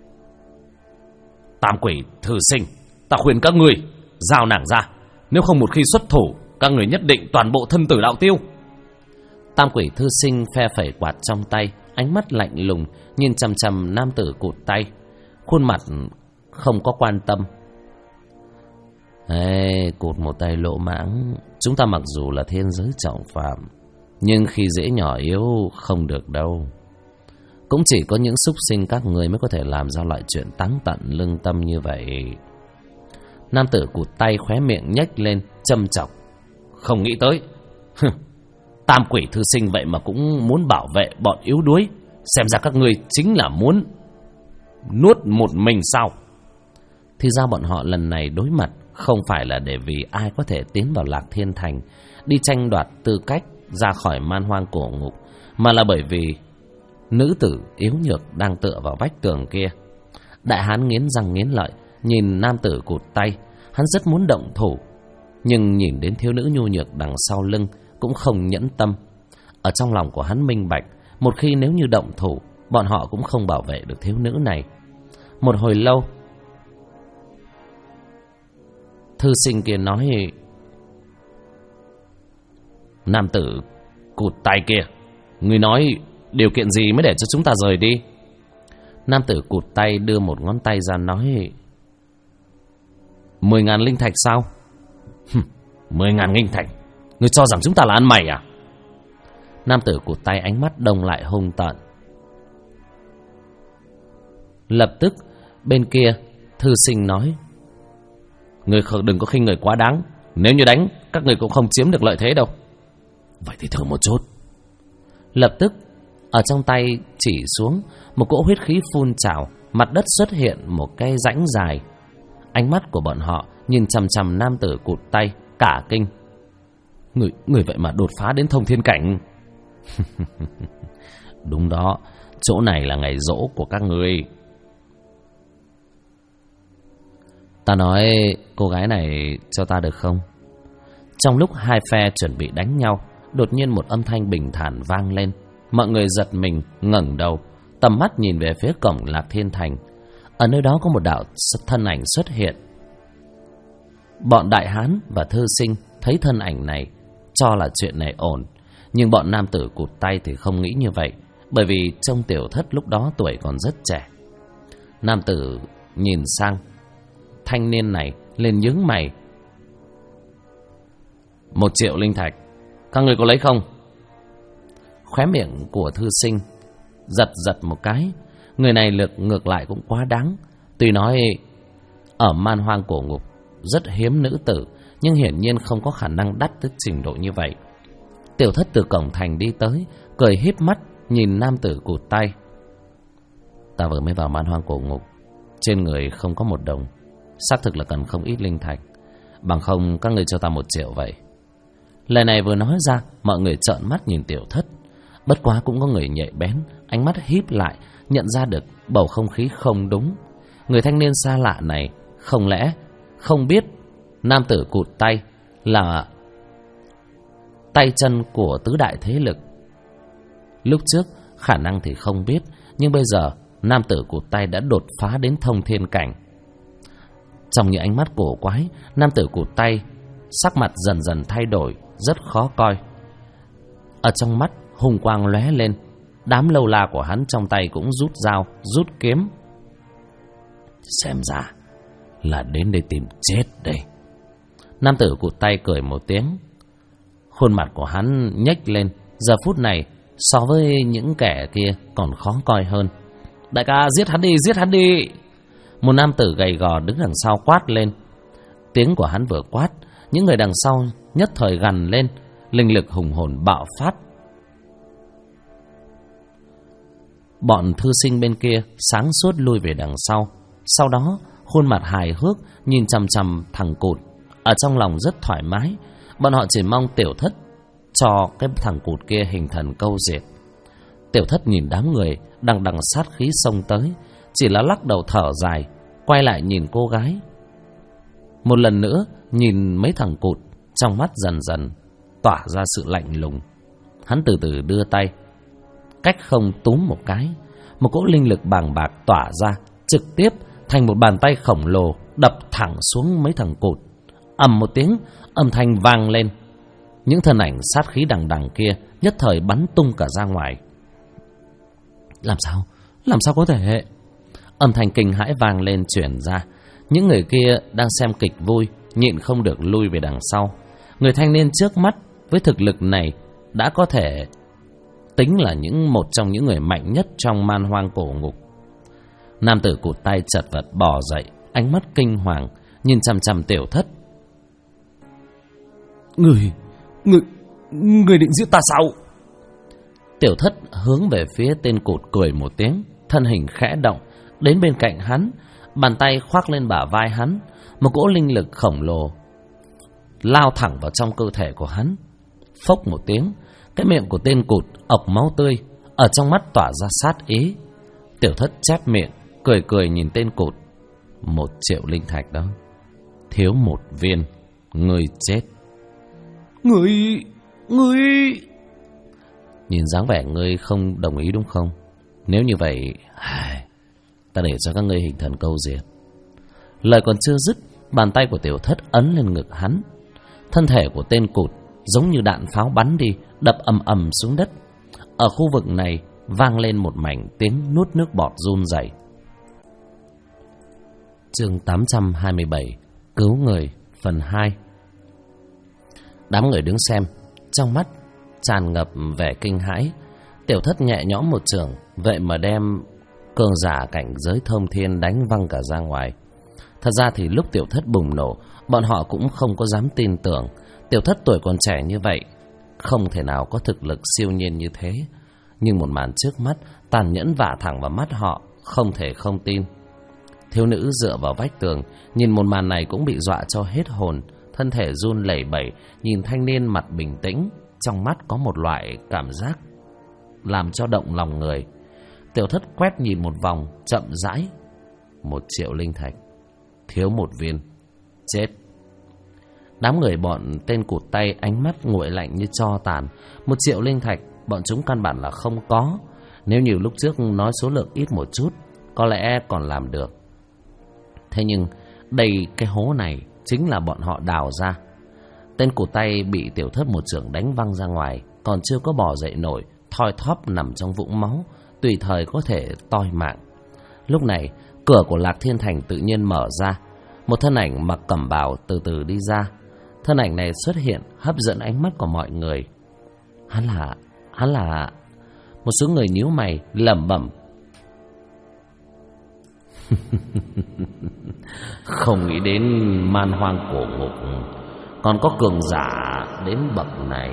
Tam quỷ Thư Sinh, ta khuyên các ngươi giao nàng ra, nếu không một khi xuất thủ, các người nhất định toàn bộ thân tử đạo tiêu. Tam quỷ Thư Sinh phe phẩy quạt trong tay, ánh mắt lạnh lùng nhìn chằm chằm nam tử cụt tay, khuôn mặt không có quan tâm. Cụt một tay lỗ mãng, chúng ta mặc dù là thiên giới trọng phạm, nhưng khi dễ nhỏ yếu không được đâu. Cũng chỉ có những súc sinh các người mới có thể làm ra loại chuyện táng tận lương tâm như vậy. Nam tử cụt tay khóe miệng nhếch lên, châm chọc: Không nghĩ tới, Tam quỷ Thư Sinh vậy mà cũng muốn bảo vệ bọn yếu đuối. Xem ra các ngươi chính là muốn nuốt một mình sao? Thì ra bọn họ lần này đối mặt không phải là để vì ai có thể tiến vào Lạc Thiên Thành, đi tranh đoạt tư cách ra khỏi man hoang cổ ngục, mà là bởi vì nữ tử yếu nhược đang tựa vào vách tường kia. Đại hán nghiến răng nghiến lợi nhìn nam tử cụt tay, hắn rất muốn động thủ, nhưng nhìn đến thiếu nữ nhu nhược đằng sau lưng cũng không nhẫn tâm. Ở trong lòng của hắn minh bạch, một khi nếu như động thủ, bọn họ cũng không bảo vệ được thiếu nữ này. Một hồi lâu, Thư Sinh kia nói: Nam tử cụt tay kia, người nói điều kiện gì mới để cho chúng ta rời đi? Nam tử cụt tay đưa một ngón tay ra nói: 10.000 linh thạch sao? 10.000 linh thạch? Ngươi cho rằng chúng ta là ăn mày à? Nam tử cụt tay ánh mắt đông lại hung tợn. Lập tức bên kia Thư Sinh nói: Ngươi đừng có khinh người quá đáng, nếu như đánh các ngươi cũng không chiếm được lợi thế đâu. Vậy thì thử một chút. Lập tức ở trong tay chỉ xuống, một cỗ huyết khí phun trào, mặt đất xuất hiện một cái rãnh dài. Ánh mắt của bọn họ nhìn chằm chằm nam tử cụt tay, cả kinh. Người vậy mà đột phá đến thông thiên cảnh. Đúng đó, chỗ này là ngày giỗ của các ngươi. Ta nói cô gái này cho ta được không? Trong lúc hai phe chuẩn bị đánh nhau, đột nhiên một âm thanh bình thản vang lên. Mọi người giật mình ngẩng đầu, tầm mắt nhìn về phía cổng Lạc Thiên Thành. Ở nơi đó có một đạo thân ảnh xuất hiện. Bọn đại hán và Thư Sinh thấy thân ảnh này cho là chuyện này ổn, nhưng bọn nam tử cụt tay thì không nghĩ như vậy, bởi vì trông Tiểu Thất lúc đó tuổi còn rất trẻ. Nam tử nhìn sang thanh niên này lên nhướng mày. 1 triệu linh thạch, các người có lấy không? Khóe miệng của Thư Sinh giật một cái. Người này ngược lại cũng quá đáng. Tuy nói ở man hoang cổ ngục rất hiếm nữ tử, nhưng hiển nhiên không có khả năng đắt tới trình độ như vậy. Tiểu Thất từ cổng thành đi tới, cười híp mắt nhìn nam tử cụt tay. Ta vừa mới vào man hoang cổ ngục, trên người không có một đồng, xác thực là cần không ít linh thạch. Bằng không các ngươi cho ta 1 triệu vậy. Lời này vừa nói ra, mọi người trợn mắt nhìn Tiểu Thất. Bất quá cũng có người nhạy bén, ánh mắt híp lại, nhận ra được bầu không khí không đúng. Người thanh niên xa lạ này không lẽ không biết nam tử cụt tay là tay chân của tứ đại thế lực? Lúc trước khả năng thì không biết, nhưng bây giờ nam tử cụt tay đã đột phá đến thông thiên cảnh. Trong những ánh mắt cổ quái, nam tử cụt tay sắc mặt dần dần thay đổi, rất khó coi. Ở trong mắt hung quang lóe lên, đám lâu la của hắn trong tay cũng rút dao, rút kiếm. Xem ra là đến đây tìm chết đây. Nam tử cụt tay cười một tiếng. Khuôn mặt của hắn nhếch lên, giờ phút này so với những kẻ kia còn khó coi hơn. Đại ca, giết hắn đi, giết hắn đi. Một nam tử gầy gò đứng đằng sau quát lên. Tiếng của hắn vừa quát, những người đằng sau nhất thời gằn lên, linh lực hùng hồn bạo phát. Bọn thư sinh bên kia sáng suốt lui về đằng sau. Sau đó khuôn mặt hài hước nhìn chằm chằm thằng cụt. Ở trong lòng rất thoải mái. Bọn họ chỉ mong Tiểu Thất cho cái thằng cụt kia hình thần câu diệt. Tiểu Thất nhìn đám người đằng đằng sát khí xông tới, chỉ là lắc đầu thở dài, quay lại nhìn cô gái. Một lần nữa nhìn mấy thằng cụt, trong mắt dần dần tỏa ra sự lạnh lùng. Hắn từ từ đưa tay, cách không túm một cái, một cỗ linh lực bàng bạc tỏa ra, trực tiếp thành một bàn tay khổng lồ đập thẳng xuống mấy thằng cụt. Ầm một tiếng, âm thanh vang lên. Những thân ảnh sát khí đằng đằng kia nhất thời bắn tung cả ra ngoài. Làm sao có thể? Âm thanh kinh hãi vang lên truyền ra. Những người kia đang xem kịch vui, nhịn không được lui về đằng sau. Người thanh niên trước mắt với thực lực này đã có thể tính là một trong những người mạnh nhất trong man hoang cổ ngục. Nam tử cụt tay chật vật bò dậy, ánh mắt kinh hoàng nhìn chằm chằm Tiểu Thất. Người định giết ta sao? Tiểu Thất hướng về phía tên cụt cười một tiếng, thân hình khẽ động, đến bên cạnh hắn, bàn tay khoác lên bả vai hắn, một cỗ linh lực khổng lồ lao thẳng vào trong cơ thể của hắn. Phốc một tiếng, cái miệng của tên cụt ọc máu tươi, ở trong mắt tỏa ra sát ý. Tiểu Thất chép miệng, cười cười nhìn tên cụt. 1 triệu linh thạch đó, thiếu 1 viên, ngươi chết. Ngươi nhìn dáng vẻ ngươi không đồng ý đúng không? Nếu như vậy, ta để cho các ngươi hình thần câu diệt. Lời còn chưa dứt, bàn tay của Tiểu Thất ấn lên ngực hắn. Thân thể của tên cụt giống như đạn pháo bắn đi, đập ầm ầm xuống đất. Ở khu vực này vang lên một mảnh tiếng nuốt nước bọt run rẩy. Chương 827, cứu người, phần 2. Đám người đứng xem, trong mắt tràn ngập vẻ kinh hãi. Tiểu Thất nhẹ nhõm một chưởng, vậy mà đem cường giả cảnh giới thông thiên đánh văng cả ra ngoài. Thật ra thì lúc Tiểu Thất bùng nổ, bọn họ cũng không có dám tin tưởng. Tiểu Thất tuổi còn trẻ như vậy, không thể nào có thực lực siêu nhiên như thế. Nhưng một màn trước mắt tàn nhẫn vả thẳng vào mắt họ, không thể không tin. Thiếu nữ dựa vào vách tường, nhìn một màn này cũng bị dọa cho hết hồn, thân thể run lẩy bẩy, nhìn thanh niên mặt bình tĩnh, trong mắt có một loại cảm giác làm cho động lòng người. Tiểu Thất quét nhìn một vòng, chậm rãi. 1 triệu linh thạch, thiếu 1 viên, chết. Đám người bọn tên cụt tay ánh mắt nguội lạnh như tro tàn. 1 triệu linh thạch bọn chúng căn bản là không có. Nếu như lúc trước nói số lượng ít một chút, có lẽ còn làm được. Thế nhưng đây, cái hố này chính là bọn họ đào ra. Tên cụt tay bị Tiểu Thất một chưởng đánh văng ra ngoài, còn chưa có bò dậy nổi, thoi thóp nằm trong vũng máu, tùy thời có thể toi mạng. Lúc này cửa của Lạc Thiên Thành tự nhiên mở ra. Một thân ảnh mặc cẩm bào từ từ đi ra. Thân ảnh này xuất hiện hấp dẫn ánh mắt của mọi người. Hắn là một số người nhíu mày lẩm bẩm. Không nghĩ đến man hoang cổ ngục còn có cường giả đến bậc này.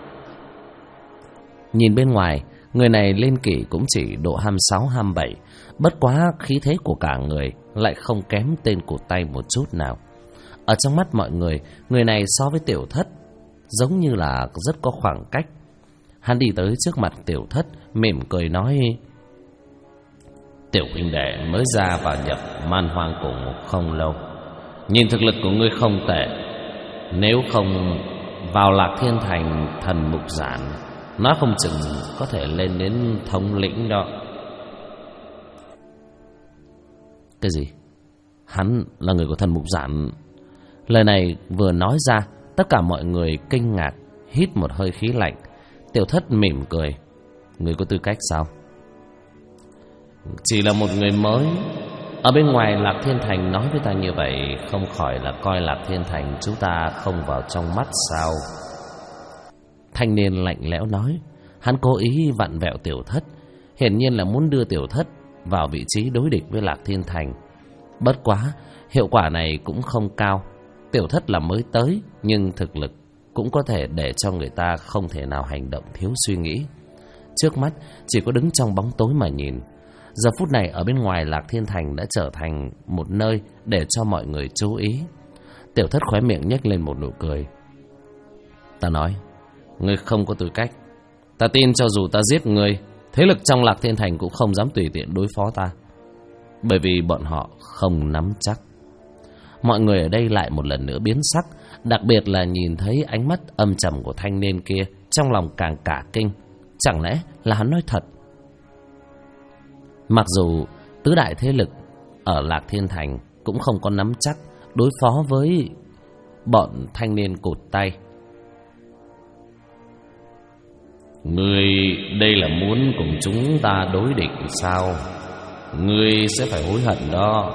Nhìn bên ngoài, người này lên kỷ cũng chỉ độ 26, 27. Bất quá khí thế của cả người lại không kém tên cụt tay một chút nào. Ở trong mắt mọi người, người này so với Tiểu Thất giống như là rất có khoảng cách. Hắn đi tới trước mặt Tiểu Thất, mỉm cười nói: Tiểu huynh đệ mới ra vào nhập Man Hoang Cổ Ngục không lâu, nhìn thực lực của ngươi không tệ. Nếu không vào Lạc Thiên Thành thần mục giản, nó không chừng có thể lên đến thống lĩnh đó. Cái gì? Hắn là người của thần mục giản? Lời này vừa nói ra, tất cả mọi người kinh ngạc, hít một hơi khí lạnh. Tiểu Thất mỉm cười: Người có tư cách sao? Chỉ là một người mới. Ở bên ngoài Lạc Thiên Thành nói với ta như vậy, không khỏi là coi Lạc Thiên Thành chúng ta không vào trong mắt sao? Thanh niên lạnh lẽo nói. Hắn cố ý vặn vẹo Tiểu Thất, hiển nhiên là muốn đưa Tiểu Thất vào vị trí đối địch với Lạc Thiên Thành. Bất quá hiệu quả này cũng không cao. Tiểu Thất là mới tới, nhưng thực lực cũng có thể để cho người ta không thể nào hành động thiếu suy nghĩ. Trước mắt chỉ có đứng trong bóng tối mà nhìn. Giờ phút này ở bên ngoài Lạc Thiên Thành đã trở thành một nơi để cho mọi người chú ý. Tiểu Thất khóe miệng nhếch lên một nụ cười. Ta nói, ngươi không có tư cách. Ta tin cho dù ta giết ngươi, thế lực trong Lạc Thiên Thành cũng không dám tùy tiện đối phó ta, bởi vì bọn họ không nắm chắc. Mọi người ở đây lại một lần nữa biến sắc, đặc biệt là nhìn thấy ánh mắt âm trầm của thanh niên kia, trong lòng càng cả kinh. Chẳng lẽ là hắn nói thật? Mặc dù tứ đại thế lực ở Lạc Thiên Thành cũng không có nắm chắc đối phó với bọn thanh niên cụt tay. Ngươi đây là muốn cùng chúng ta đối địch sao? Ngươi sẽ phải hối hận đó.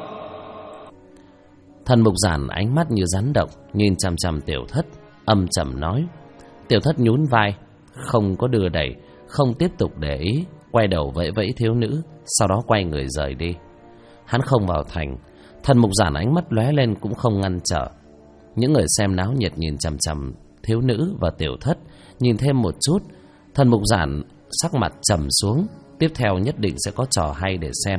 Thần mục giản ánh mắt như rắn độc, nhìn chằm chằm Tiểu Thất, âm trầm nói. Tiểu Thất nhún vai, không có đưa đẩy, không tiếp tục để ý, quay đầu vẫy vẫy thiếu nữ, sau đó quay người rời đi. Hắn không vào thành. Thần mục giản ánh mắt lóe lên cũng không ngăn trở. Những người xem náo nhiệt nhìn chằm chằm thiếu nữ và Tiểu Thất. Nhìn thêm một chút, thần mục giản sắc mặt trầm xuống. Tiếp theo nhất định sẽ có trò hay để xem.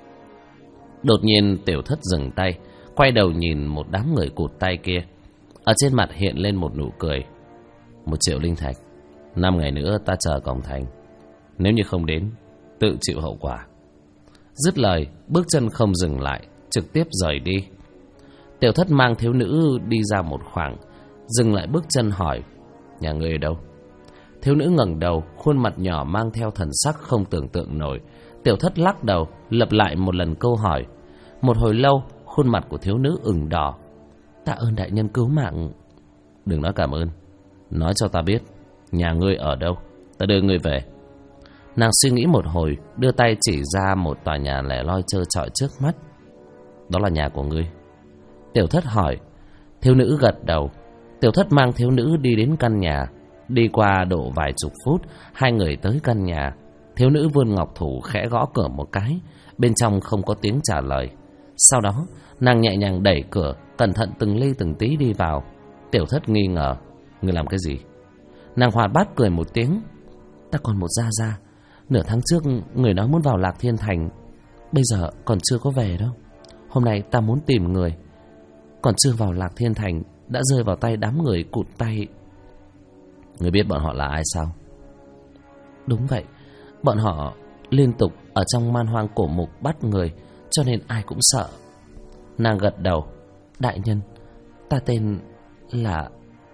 Đột nhiên Tiểu Thất dừng tay, quay đầu nhìn một đám người cụt tay kia. Ở trên mặt hiện lên một nụ cười. 1 triệu linh thạch, 5 ngày nữa ta chờ cổng thành. Nếu như không đến, tự chịu hậu quả. Dứt lời, bước chân không dừng lại, trực tiếp rời đi. Tiểu Thất mang thiếu nữ đi ra một khoảng, dừng lại bước chân hỏi: Nhà ngươi ở đâu? Thiếu nữ ngẩng đầu, khuôn mặt nhỏ mang theo thần sắc không tưởng tượng nổi. Tiểu Thất lắc đầu, lặp lại một lần câu hỏi. Một hồi lâu, khuôn mặt của thiếu nữ ửng đỏ. Tạ ơn đại nhân cứu mạng. Đừng nói cảm ơn, nói cho ta biết nhà ngươi ở đâu, ta đưa ngươi về. Nàng suy nghĩ một hồi, đưa tay chỉ ra một tòa nhà lẻ loi trơ trọi trước mắt. Đó là nhà của ngươi? Tiểu Thất hỏi. Thiếu nữ gật đầu. Tiểu Thất mang thiếu nữ đi đến căn nhà. Đi qua độ vài chục phút, hai người tới căn nhà. Thiếu nữ vươn ngọc thủ khẽ gõ cửa một cái. Bên trong không có tiếng trả lời. Sau đó nàng nhẹ nhàng đẩy cửa, cẩn thận từng ly từng tí đi vào. Tiểu Thất nghi ngờ. Ngươi làm cái gì? Nàng hoạt bát cười một tiếng. Ta còn một gia gia. Nửa tháng trước người nói muốn vào Lạc Thiên Thành, bây giờ còn chưa có về đâu. Hôm nay ta muốn tìm người, còn chưa vào Lạc Thiên Thành đã rơi vào tay đám người cụt tay. Người biết bọn họ là ai sao? Đúng vậy, bọn họ liên tục ở trong Man Hoang Cổ Mục bắt người, cho nên ai cũng sợ. Nàng gật đầu. Đại nhân, ta tên là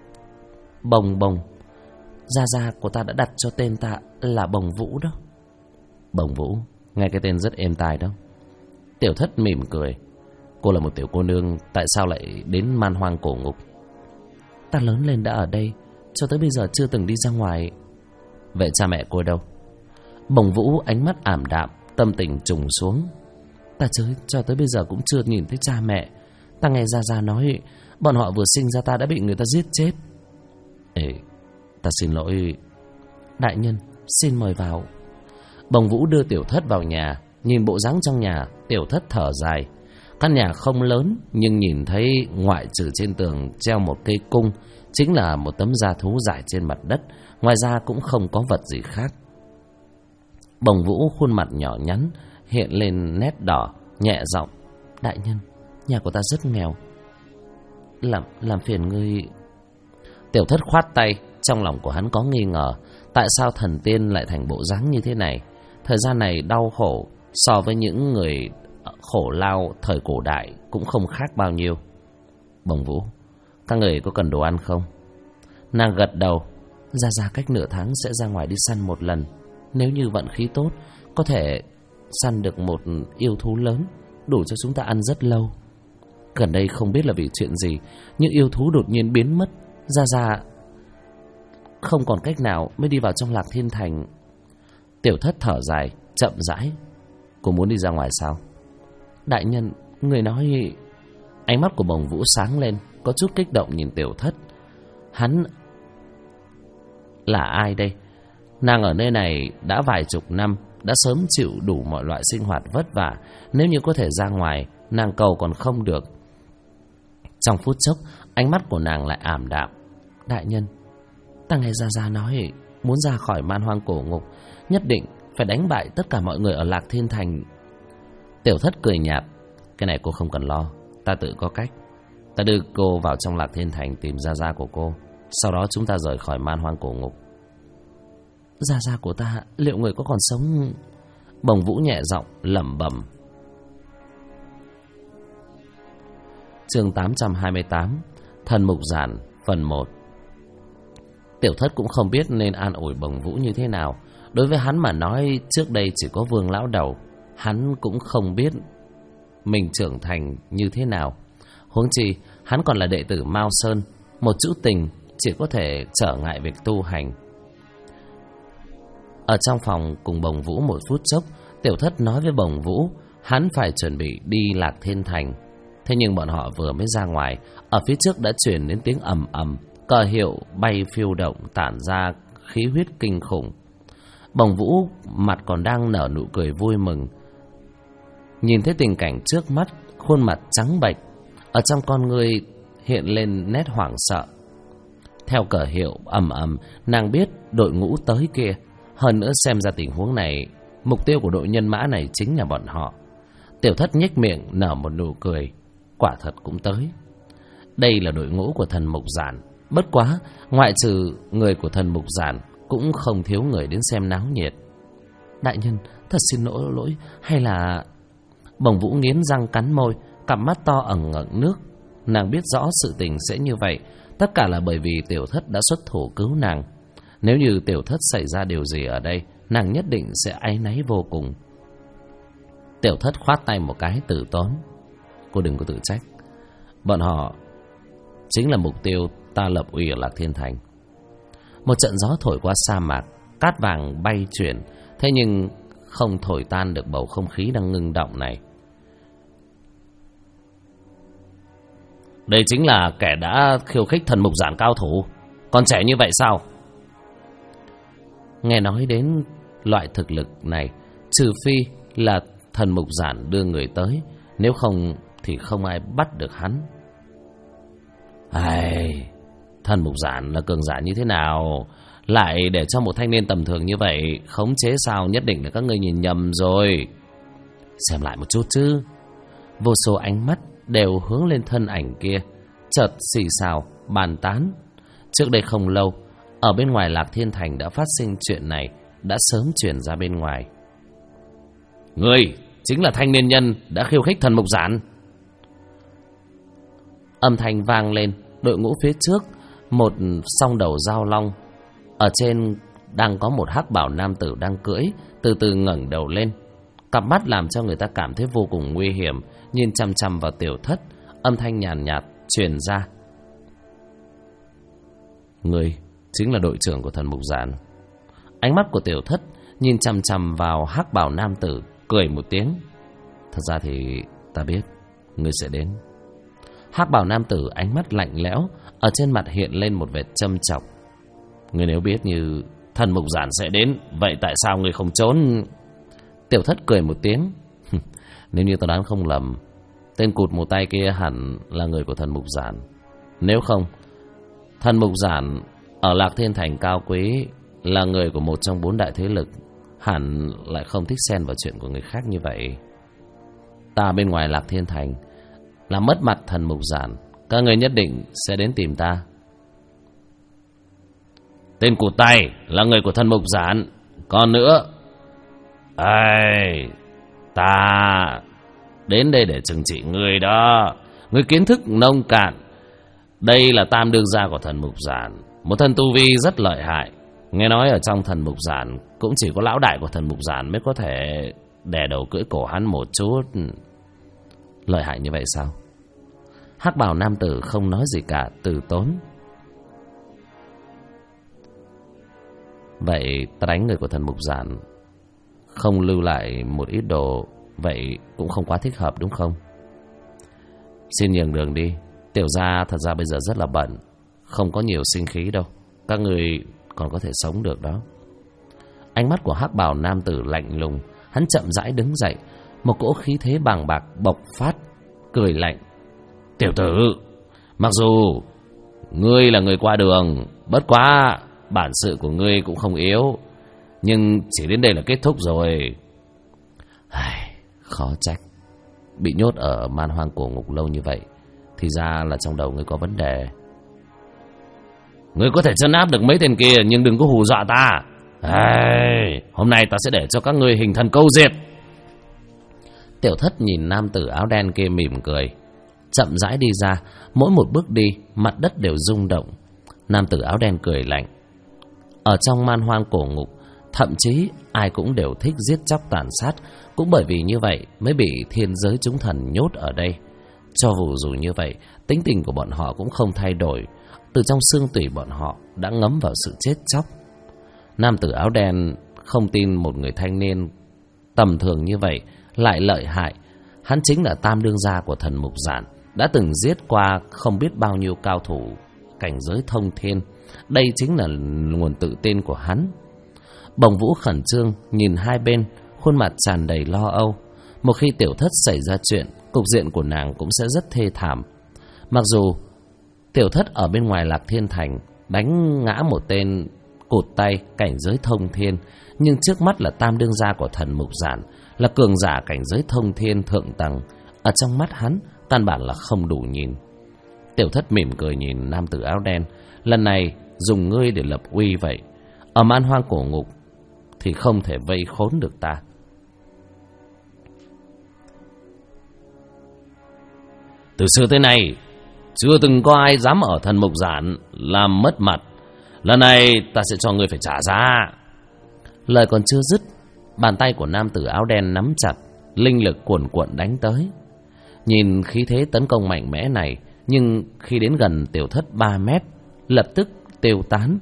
Bồng Bồng. Gia gia của ta đã đặt cho tên ta là Bồng Vũ đó. Bồng Vũ, nghe cái tên rất êm tai đó. Tiểu Thất mỉm cười. Cô là một tiểu cô nương, tại sao lại đến Man Hoang Cổ Ngục? Ta lớn lên đã ở đây, cho tới bây giờ chưa từng đi ra ngoài. Vậy cha mẹ cô đâu? Bồng Vũ ánh mắt ảm đạm, tâm tình trùng xuống. Ta cho tới bây giờ cũng chưa nhìn thấy cha mẹ. Ta nghe Gia Gia nói bọn họ vừa sinh ra ta đã bị người ta giết chết. Ê, ta xin lỗi. Đại nhân, xin mời vào. Bồng Vũ đưa Tiểu Thất vào nhà. Nhìn bộ dáng trong nhà, Tiểu Thất thở dài. Căn nhà không lớn, nhưng nhìn thấy ngoại trừ trên tường treo một cây cung, chính là một tấm da thú rải trên mặt đất. Ngoài ra cũng không có vật gì khác. Bồng Vũ khuôn mặt nhỏ nhắn hiện lên nét đỏ, nhẹ giọng. Đại nhân, nhà của ta rất nghèo. làm phiền ngươi. Tiểu Thất khoát tay. Trong lòng của hắn có nghi ngờ, tại sao thần tiên lại thành bộ dáng như thế này. Thời gian này đau khổ so với những người khổ lao thời cổ đại cũng không khác bao nhiêu. Bồng Vũ, các người có cần đồ ăn không? Nàng gật đầu. Ra cách nửa tháng sẽ ra ngoài đi săn một lần. Nếu như vận khí tốt, có thể săn được một yêu thú lớn, đủ cho chúng ta ăn rất lâu. Gần đây không biết là vì chuyện gì, những yêu thú đột nhiên biến mất. Ra không còn cách nào mới đi vào trong Lạc Thiên Thành. Tiểu Thất thở dài, chậm rãi. Cô muốn đi ra ngoài sao? Đại nhân, người nói... Ánh mắt của Bồng Vũ sáng lên, có chút kích động nhìn Tiểu Thất. Hắn là ai đây? Nàng ở nơi này đã vài chục năm, đã sớm chịu đủ mọi loại sinh hoạt vất vả. Nếu như có thể ra ngoài, nàng cầu còn không được. Trong phút chốc, ánh mắt của nàng lại ảm đạm. Đại nhân, ta nghe Gia nói muốn ra khỏi Man Hoang Cổ Ngục, nhất định phải đánh bại tất cả mọi người ở Lạc Thiên Thành. Tiểu Thất cười nhạt. Cái này cô không cần lo, ta tự có cách. Ta đưa cô vào trong Lạc Thiên Thành tìm Gia của cô, sau đó chúng ta rời khỏi Man Hoang Cổ Ngục. Gia của ta, liệu người có còn sống? Bồng Vũ nhẹ giọng lẩm bẩm. Chương 828, Thần Mục Giản, phần 1. Tiểu Thất cũng không biết nên an ủi Bồng Vũ như thế nào. Đối với hắn mà nói, trước đây chỉ có Vương lão đầu, hắn cũng không biết mình trưởng thành như thế nào. Huống chi hắn còn là đệ tử Mao Sơn, một chữ tình chỉ có thể trở ngại việc tu hành. Ở trong phòng cùng Bồng Vũ một phút chốc, Tiểu Thất nói với Bồng Vũ hắn phải chuẩn bị đi Lạc Thiên Thành. Thế nhưng bọn họ vừa mới ra ngoài, ở phía trước đã truyền đến tiếng ầm ầm, cờ hiệu bay phiêu động tản ra khí huyết kinh khủng. Bồng Vũ mặt còn đang nở nụ cười vui mừng. Nhìn thấy tình cảnh trước mắt, khuôn mặt trắng bệch, ở trong con người hiện lên nét hoảng sợ. Theo cờ hiệu ầm ầm, nàng biết đội ngũ tới kia. Hơn nữa xem ra tình huống này, mục tiêu của đội nhân mã này chính là bọn họ. Tiểu Thất nhếch miệng nở một nụ cười. Quả thật cũng tới. Đây là đội ngũ của Thần Mục Giản. Bất quá, ngoại trừ người của Thần Mục Giản, cũng không thiếu người đến xem náo nhiệt. Đại nhân, thật xin lỗi, hay là... Bồng Vũ nghiến răng cắn môi, cặp mắt to ẩn ngẩn nước. Nàng biết rõ sự tình sẽ như vậy, tất cả là bởi vì Tiểu Thất đã xuất thủ cứu nàng. Nếu như Tiểu Thất xảy ra điều gì ở đây, nàng nhất định sẽ áy náy vô cùng. Tiểu Thất khoát tay một cái từ tốn. Cô đừng có tự trách. Bọn họ chính là mục tiêu ta lập uy ở Lạc Thiên Thành. Một trận gió thổi qua sa mạc, cát vàng bay chuyển, thế nhưng không thổi tan được bầu không khí đang ngưng động này. Đây chính là kẻ đã khiêu khích Thần Mục Giản cao thủ. Còn trẻ như vậy sao? Nghe nói đến loại thực lực này, trừ phi là Thần Mục Giản đưa người tới, nếu không thì không ai bắt được hắn. Ai, Thần Mục Giản là cường giả như thế nào, lại để cho một thanh niên tầm thường như vậy khống chế sao? Nhất định là các ngươi nhìn nhầm rồi. Xem lại một chút chứ. Vô số ánh mắt đều hướng lên thân ảnh kia, chợt xì xào bàn tán. Trước đây không lâu, ở bên ngoài Lạc Thiên Thành đã phát sinh chuyện này, đã sớm truyền ra bên ngoài. Ngươi chính là thanh niên nhân đã khiêu khích Thần Mục Giản. Âm thanh vang lên, đội ngũ phía trước, một song đầu dao long, ở trên đang có một hắc bào nam tử đang cưỡi, từ từ ngẩng đầu lên. Cặp mắt làm cho người ta cảm thấy vô cùng nguy hiểm, nhìn chằm chằm vào Tiểu Thất. Âm thanh nhàn nhạt truyền ra. Ngươi chính là đội trưởng của Thần Mục Giản. Ánh mắt của Tiểu Thất nhìn chằm chằm vào hắc bào nam tử, cười một tiếng. Thật ra thì ta biết ngươi sẽ đến. Hắc bào nam tử ánh mắt lạnh lẽo, ở trên mặt hiện lên một vệt châm chọc. Ngươi nếu biết như Thần Mục Giản sẽ đến, vậy tại sao ngươi không trốn? Tiểu Thất cười một tiếng. Nếu như ta đoán không lầm, tên cụt một tay kia hẳn là người của Thần Mục Giản. Nếu không, Thần Mục Giản ở Lạc Thiên Thành cao quý, là người của một trong 4 đại thế lực, hẳn lại không thích xen vào chuyện của người khác như vậy. Ta bên ngoài Lạc Thiên Thành làm mất mặt Thần Mục Giản Các người nhất định sẽ đến tìm ta. Tên cụt tay là người của thần mục giản. Còn nữa, ta đến đây để trừng trị ngươi đó. Ngươi kiến thức nông cạn. Đây là tam đương gia của thần mục giản, một thần tu vi rất lợi hại. Nghe nói ở trong thần mục giản cũng chỉ có lão đại của thần mục giản mới có thể đè đầu cưỡi cổ hắn một chút. Lợi hại như vậy sao? Hắc bào nam tử không nói gì cả, từ tốn. Vậy ta đánh người của thần mục giản, không lưu lại một ít đồ, vậy cũng không quá thích hợp đúng không? Xin nhường đường đi. Tiểu gia thật ra bây giờ rất là bận, không có nhiều sinh khí đâu. Các người còn có thể sống được đó. Ánh mắt của hắc bào nam tử lạnh lùng. Hắn chậm rãi đứng dậy, một cỗ khí thế bàng bạc bộc phát, cười lạnh. Tiểu tử, mặc dù ngươi là người qua đường, bất quá bản sự của ngươi cũng không yếu, nhưng chỉ đến đây là kết thúc rồi. Khó trách bị nhốt ở man hoang cổ ngục lâu như vậy, thì ra là trong đầu ngươi có vấn đề. Ngươi có thể trấn áp được mấy tên kia, nhưng đừng có hù dọa ta. Hôm nay ta sẽ để cho các ngươi hình thần câu diệt. Tiểu Thất nhìn nam tử áo đen kia mỉm cười, chậm rãi đi ra. Mỗi một bước đi, mặt đất đều rung động. Nam tử áo đen cười lạnh. Ở trong man hoang cổ ngục, thậm chí ai cũng đều thích giết chóc tàn sát. Cũng bởi vì như vậy mới bị thiên giới chúng thần nhốt ở đây. Cho dù như vậy, tính tình của bọn họ cũng không thay đổi. Từ trong xương tủy bọn họ đã ngấm vào sự chết chóc. Nam tử áo đen không tin một người thanh niên tầm thường như vậy lại lợi hại. Hắn chính là tam đương gia của thần mục giản, đã từng giết qua không biết bao nhiêu cao thủ cảnh giới thông thiên. Đây chính là nguồn tự tin của hắn. Bồng Vũ khẩn trương nhìn hai bên, khuôn mặt tràn đầy lo âu. Một khi Tiểu Thất xảy ra chuyện, cục diện của nàng cũng sẽ rất thê thảm. Mặc dù Tiểu Thất ở bên ngoài Lạc Thiên Thành đánh ngã một tên cụt tay cảnh giới thông thiên, nhưng trước mắt là tam đương gia của thần mục giản, là cường giả cảnh giới thông thiên thượng tầng. Ở trong mắt hắn căn bản là không đủ nhìn. Tiểu Thất mỉm cười nhìn nam tử áo đen. Lần này dùng ngươi để lập uy vậy, ở man hoang cổ ngục thì không thể vây khốn được ta. Từ xưa tới nay chưa từng có ai dám ở thần mục giản làm mất mặt. Lần này ta sẽ cho ngươi phải trả giá. Lời còn chưa dứt, bàn tay của nam tử áo đen nắm chặt, linh lực cuồn cuộn đánh tới. Nhìn khí thế tấn công mạnh mẽ này, nhưng khi đến gần Tiểu Thất 3 mét, lập tức tiêu tán.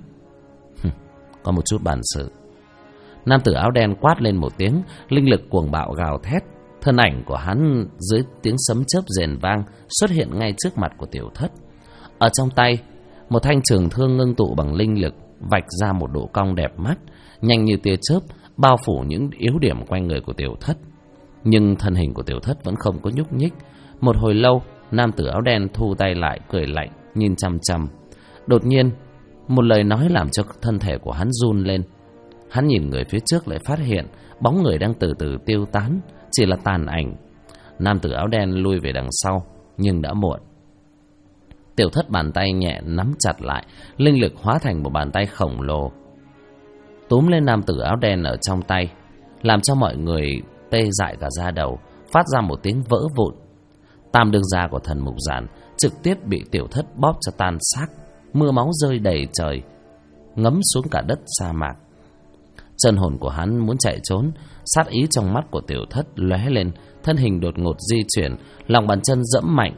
Có một chút bản sự. Nam tử áo đen quát lên một tiếng, linh lực cuồng bạo gào thét. Thân ảnh của hắn dưới tiếng sấm chớp rền vang xuất hiện ngay trước mặt của Tiểu Thất. Ở trong tay, một thanh trường thương ngưng tụ bằng linh lực vạch ra một độ cong đẹp mắt, nhanh như tia chớp, bao phủ những yếu điểm quanh người của Tiểu Thất. Nhưng thân hình của Tiểu Thất vẫn không có nhúc nhích. Một hồi lâu, nam tử áo đen thu tay lại, cười lạnh, nhìn chằm chằm. Đột nhiên, một lời nói làm cho thân thể của hắn run lên. Hắn nhìn người phía trước lại phát hiện bóng người đang từ từ tiêu tán, chỉ là tàn ảnh. Nam tử áo đen lui về đằng sau, nhưng đã muộn. Tiểu Thất bàn tay nhẹ nắm chặt lại, linh lực hóa thành một bàn tay khổng lồ, túm lên nam tử áo đen ở trong tay, làm cho mọi người tê dại cả da đầu, phát ra một tiếng vỡ vụn. Tam đương gia của thần mục giản trực tiếp bị Tiểu Thất bóp cho tan xác, mưa máu rơi đầy trời, ngấm xuống cả đất sa mạc. Chân hồn của hắn muốn chạy trốn, sát ý trong mắt của Tiểu Thất lóe lên, thân hình đột ngột di chuyển, lòng bàn chân dẫm mạnh.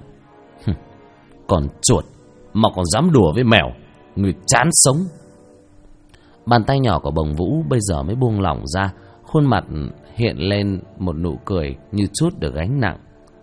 Còn chuột mà còn dám đùa với mèo, người chán sống. Bàn tay nhỏ của Bồng Vũ bây giờ mới buông lỏng ra, khuôn mặt hiện lên một nụ cười như chút được gánh nặng.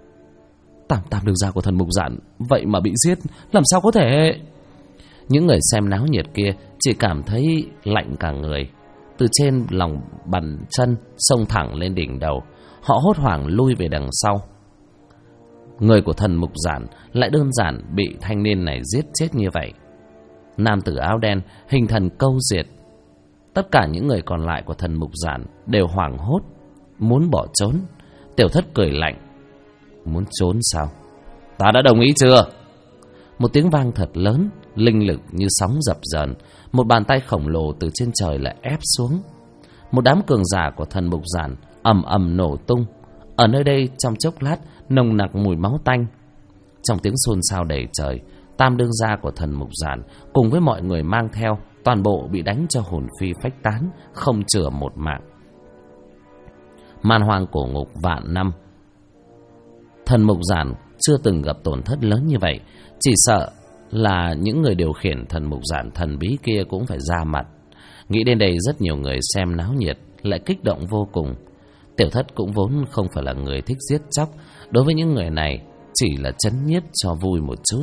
Tam đương gia của thần mục giản vậy mà bị giết, làm sao có thể? Những người xem náo nhiệt kia chỉ cảm thấy lạnh cả người. Từ trên lòng bàn chân xông thẳng lên đỉnh đầu, họ hốt hoảng lui về đằng sau. Người của thần mục giản lại đơn giản bị thanh niên này giết chết như vậy. Nam tử áo đen hình thần câu diệt. Tất cả những người còn lại của thần mục giản đều hoảng hốt, muốn bỏ trốn. Tiểu Thất cười lạnh. Muốn trốn sao? Ta đã đồng ý chưa? Một tiếng vang thật lớn, linh lực như sóng dập dờn. Một bàn tay khổng lồ từ trên trời lại ép xuống. Một đám cường giả của thần mục giản ầm ầm nổ tung. Ở nơi đây trong chốc lát nồng nặc mùi máu tanh. Trong tiếng xôn xao đầy trời, tam đương gia của thần mục giản cùng với mọi người mang theo toàn bộ bị đánh cho hồn phi phách tán, không chừa một mạng. Man hoang cổ ngục vạn năm, thần mục giản chưa từng gặp tổn thất lớn như vậy. Chỉ sợ là những người điều khiển thần mục giản thần bí kia cũng phải ra mặt. Nghĩ đến đây, rất nhiều người xem náo nhiệt lại kích động vô cùng. Tiểu Thất cũng vốn không phải là người thích giết chóc, đối với những người này chỉ là trấn nhiếp cho vui một chút.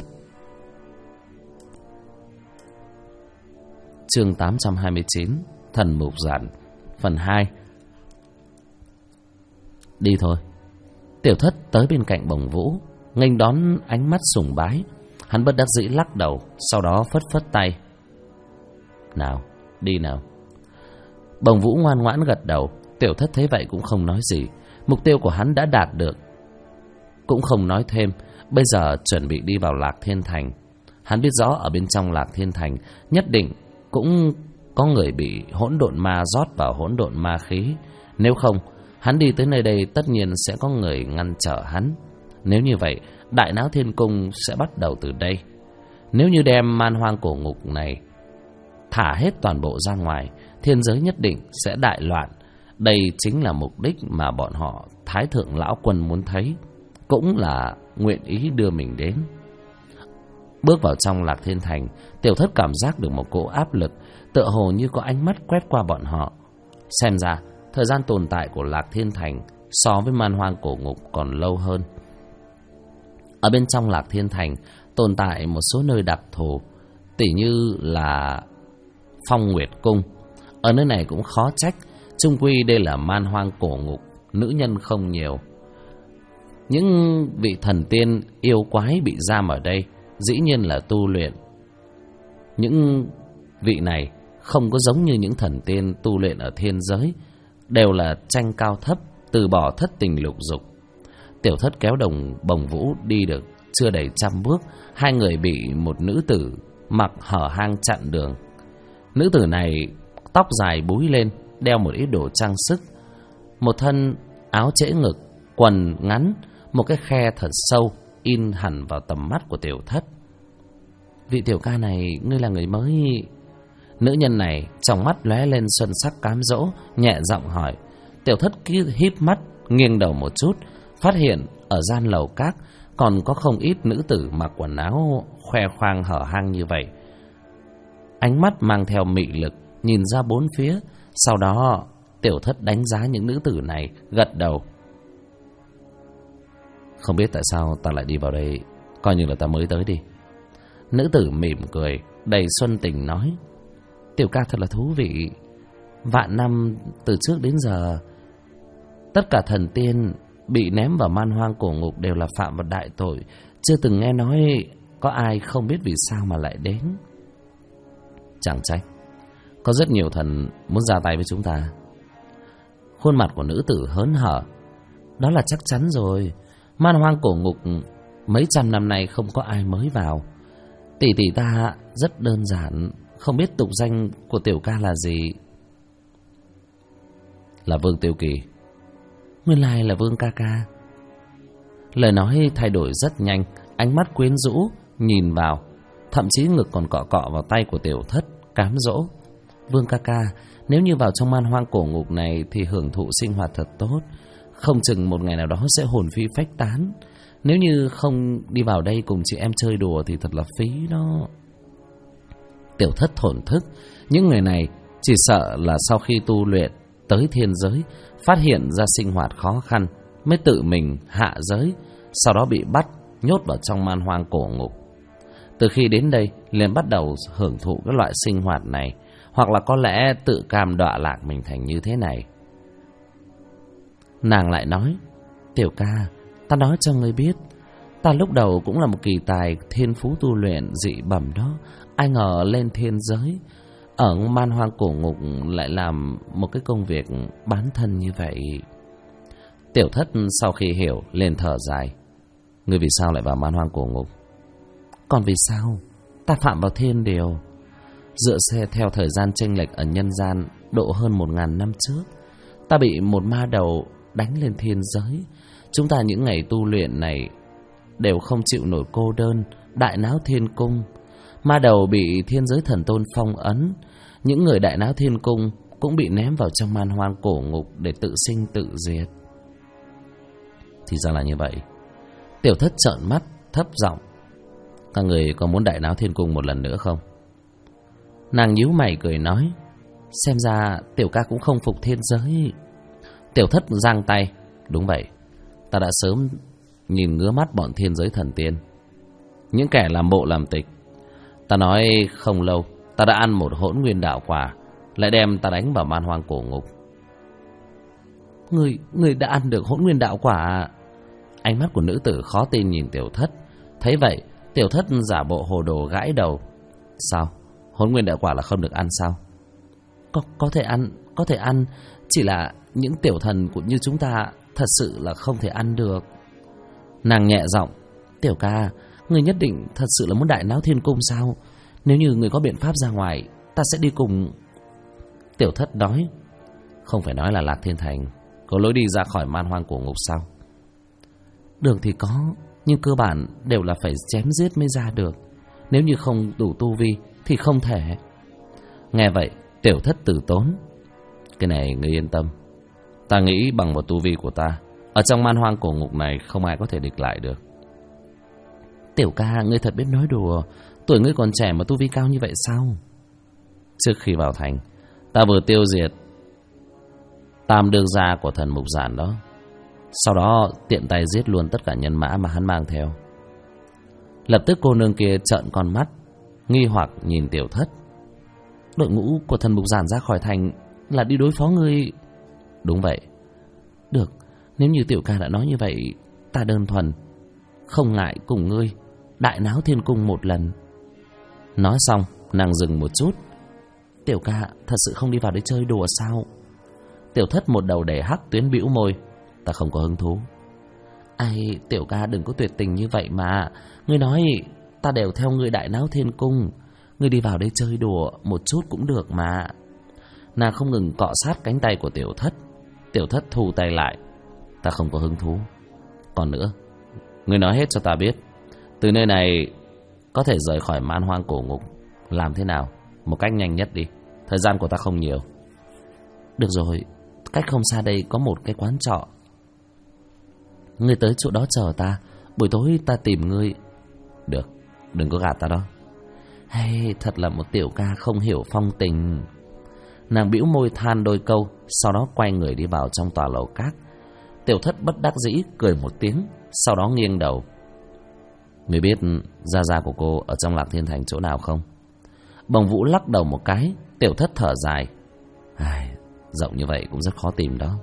Chương 829, thần mục giản, phần 2. Đi thôi. Tiểu Thất tới bên cạnh Bồng Vũ, nghênh đón ánh mắt sùng bái. Hắn bất đắc dĩ lắc đầu, sau đó phất phất tay. Nào, đi nào. Bồng Vũ ngoan ngoãn gật đầu. Tiểu Thất thấy vậy cũng không nói gì. Mục tiêu của hắn đã đạt được, cũng không nói thêm. Bây giờ chuẩn bị đi vào Lạc Thiên Thành. Hắn biết rõ ở bên trong Lạc Thiên Thành nhất định cũng có người bị hỗn độn ma rót vào hỗn độn ma khí. Nếu không, hắn đi tới nơi đây tất nhiên sẽ có người ngăn trở hắn. Nếu như vậy, Đại Náo Thiên Cung sẽ bắt đầu từ đây. Nếu như đem man hoang cổ ngục này thả hết toàn bộ ra ngoài, thiên giới nhất định sẽ đại loạn. Đây chính là mục đích mà bọn họ Thái Thượng Lão Quân muốn thấy, cũng là nguyện ý đưa mình đến. Bước vào trong Lạc Thiên Thành, Tiểu Thất cảm giác được một cỗ áp lực, tựa hồ như có ánh mắt quét qua bọn họ. Xem ra thời gian tồn tại của Lạc Thiên Thành so với man hoang cổ ngục còn lâu hơn. Ở bên trong Lạc Thiên Thành tồn tại một số nơi đặc thù, tỉ như là Phong Nguyệt Cung. Ở nơi này cũng khó trách, chung quy đây là man hoang cổ ngục, nữ nhân không nhiều. Những vị thần tiên yêu quái bị giam ở đây dĩ nhiên là tu luyện. Những vị này không có giống như những thần tiên tu luyện ở thiên giới, đều là tranh cao thấp, từ bỏ thất tình lục dục. Tiểu Thất kéo Bồng Vũ đi được chưa đầy 100 bước, hai người bị một nữ tử mặc hở hang chặn đường. Nữ tử này tóc dài búi lên, đeo một ít đồ trang sức, một thân áo trễ ngực, quần ngắn, một cái khe thật sâu in hẳn vào tầm mắt của Tiểu Thất. Vị tiểu ca này, ngươi là người mới? Nữ nhân này trong mắt lóe lên xuân sắc cám dỗ, nhẹ giọng hỏi. Tiểu Thất híp mắt, nghiêng đầu một chút, phát hiện ở gian lầu các còn có không ít nữ tử mặc quần áo khoe khoang hở hang như vậy. Ánh mắt mang theo mị lực nhìn ra bốn phía. Sau đó Tiểu Thất đánh giá những nữ tử này, gật đầu. Không biết tại sao ta lại đi vào đây, coi như là ta mới tới đi. Nữ tử mỉm cười, đầy xuân tình nói. Tiểu ca thật là thú vị. Vạn năm từ trước đến giờ, tất cả thần tiên bị ném vào man hoang cổ ngục đều là phạm vào đại tội. Chưa từng nghe nói có ai không biết vì sao mà lại đến. Chẳng trách, có rất nhiều thần muốn ra tay với chúng ta. Khuôn mặt của nữ tử hớn hở. Đó là chắc chắn rồi. Man hoang cổ ngục mấy trăm năm nay không có ai mới vào. Tỷ tỷ ta rất đơn giản, không biết tục danh của tiểu ca là gì. Là Vương Tiêu Kỳ. Nguyên lai là Vương ca ca. Lời nói thay đổi rất nhanh, ánh mắt quyến rũ nhìn vào, thậm chí ngực còn cọ cọ vào tay của Tiểu Thất, cám dỗ. Vương ca ca, nếu như vào trong man hoang cổ ngục này thì hưởng thụ sinh hoạt thật tốt, không chừng một ngày nào đó sẽ hồn phi phách tán. Nếu như không đi vào đây cùng chị em chơi đùa thì thật là phí đó. Tiểu Thất thổn thức. Những người này chỉ sợ là sau khi tu luyện tới thiên giới, phát hiện ra sinh hoạt khó khăn, mới tự mình hạ giới, sau đó bị bắt nhốt vào trong man hoang cổ ngục. Từ khi đến đây liền bắt đầu hưởng thụ các loại sinh hoạt này, hoặc là có lẽ tự cam đọa lạc mình thành như thế này. Nàng lại nói. Tiểu ca, ta nói cho ngươi biết, ta lúc đầu cũng là một kỳ tài thiên phú tu luyện dị bẩm đó. Ai ngờ lên thiên giới, ở man hoang cổ ngục lại làm một cái công việc bán thân như vậy. Tiểu Thất sau khi hiểu liền thở dài. Ngươi vì sao lại vào man hoang cổ ngục? Còn vì sao ta phạm vào thiên điều? Dựa xe theo thời gian chênh lệch ở nhân gian độ hơn 1000 năm trước, ta bị một ma đầu đánh lên thiên giới. Chúng ta những ngày tu luyện này đều không chịu nổi cô đơn, đại náo thiên cung. Ma đầu bị thiên giới thần tôn phong ấn. Những người đại náo thiên cung cũng bị ném vào trong man hoang cổ ngục để tự sinh tự diệt. Thì ra là như vậy. Tiểu Thất trợn mắt thấp giọng: các người có muốn đại náo thiên cung một lần nữa không? Nàng nhíu mày cười nói: xem ra tiểu ca cũng không phục thiên giới. Tiểu Thất giang tay: đúng vậy, ta đã sớm nhìn ngứa mắt bọn thiên giới thần tiên, những kẻ làm bộ làm tịch. Ta nói không lâu ta đã ăn một hỗn nguyên đạo quả, lại đem ta đánh vào man hoang cổ ngục. Người đã ăn được hỗn nguyên đạo quả à? Ánh mắt của nữ tử khó tin nhìn Tiểu Thất. Thấy vậy, Tiểu Thất giả bộ hồ đồ gãi đầu. Sao? Hỗn nguyên đạo quả là không được ăn sao? Có thể ăn, chỉ là những tiểu thần cũng như chúng ta thật sự là không thể ăn được. Nàng nhẹ giọng: tiểu ca, người nhất định thật sự là muốn đại náo thiên cung sao? Nếu như người có biện pháp ra ngoài, ta sẽ đi cùng. Tiểu Thất nói: không phải nói là Lạc Thiên Thành có lối đi ra khỏi man hoang cổ ngục sao? Đường thì có, nhưng cơ bản đều là phải chém giết mới ra được. Nếu như không đủ tu vi thì không thể. Nghe vậy, Tiểu Thất từ tốn: cái này ngươi yên tâm, ta nghĩ bằng một tu vi của ta, ở trong man hoang cổ ngục này không ai có thể địch lại được. Tiểu ca, ngươi thật biết nói đùa. Tuổi ngươi còn trẻ mà tu vi cao như vậy sao? Trước khi vào thành, ta vừa tiêu diệt tam đương gia của thần mục giản đó. Sau đó tiện tay giết luôn tất cả nhân mã mà hắn mang theo. Lập tức cô nương kia trợn con mắt, nghi hoặc nhìn Tiểu Thất. Đội ngũ của thần mục giản ra khỏi thành là đi đối phó ngươi? Đúng vậy. Được, nếu như tiểu ca đã nói như vậy, ta đơn thuần không ngại cùng ngươi đại náo thiên cung một lần. Nói xong, nàng dừng một chút. Tiểu ca thật sự không đi vào để chơi đùa sao? Tiểu Thất một đầu để hắc tuyến bĩu môi: ta không có hứng thú. Ai, tiểu ca đừng có tuyệt tình như vậy mà. Ngươi nói ta đều theo ngươi đại náo thiên cung, ngươi đi vào đây chơi đùa một chút cũng được mà. Nàng không ngừng cọ sát cánh tay của Tiểu Thất. Tiểu Thất thu tay lại: ta không có hứng thú. Còn nữa, ngươi nói hết cho ta biết, từ nơi này có thể rời khỏi man hoang cổ ngục làm thế nào? Một cách nhanh nhất đi, thời gian của ta không nhiều. Được rồi, cách không xa đây có một cái quán trọ. Ngươi tới chỗ đó chờ ta, buổi tối ta tìm ngươi. Được, đừng có gạt ta đó. Hay, thật là một tiểu ca không hiểu phong tình. Nàng bĩu môi than đôi câu, sau đó quay người đi vào trong tòa lầu cát. Tiểu Thất bất đắc dĩ cười một tiếng, sau đó nghiêng đầu: người biết gia gia của cô ở trong Lạc Thiên Thành chỗ nào không? Bồng Vũ lắc đầu một cái. Tiểu Thất thở dài: ai, rộng như vậy cũng rất khó tìm đó.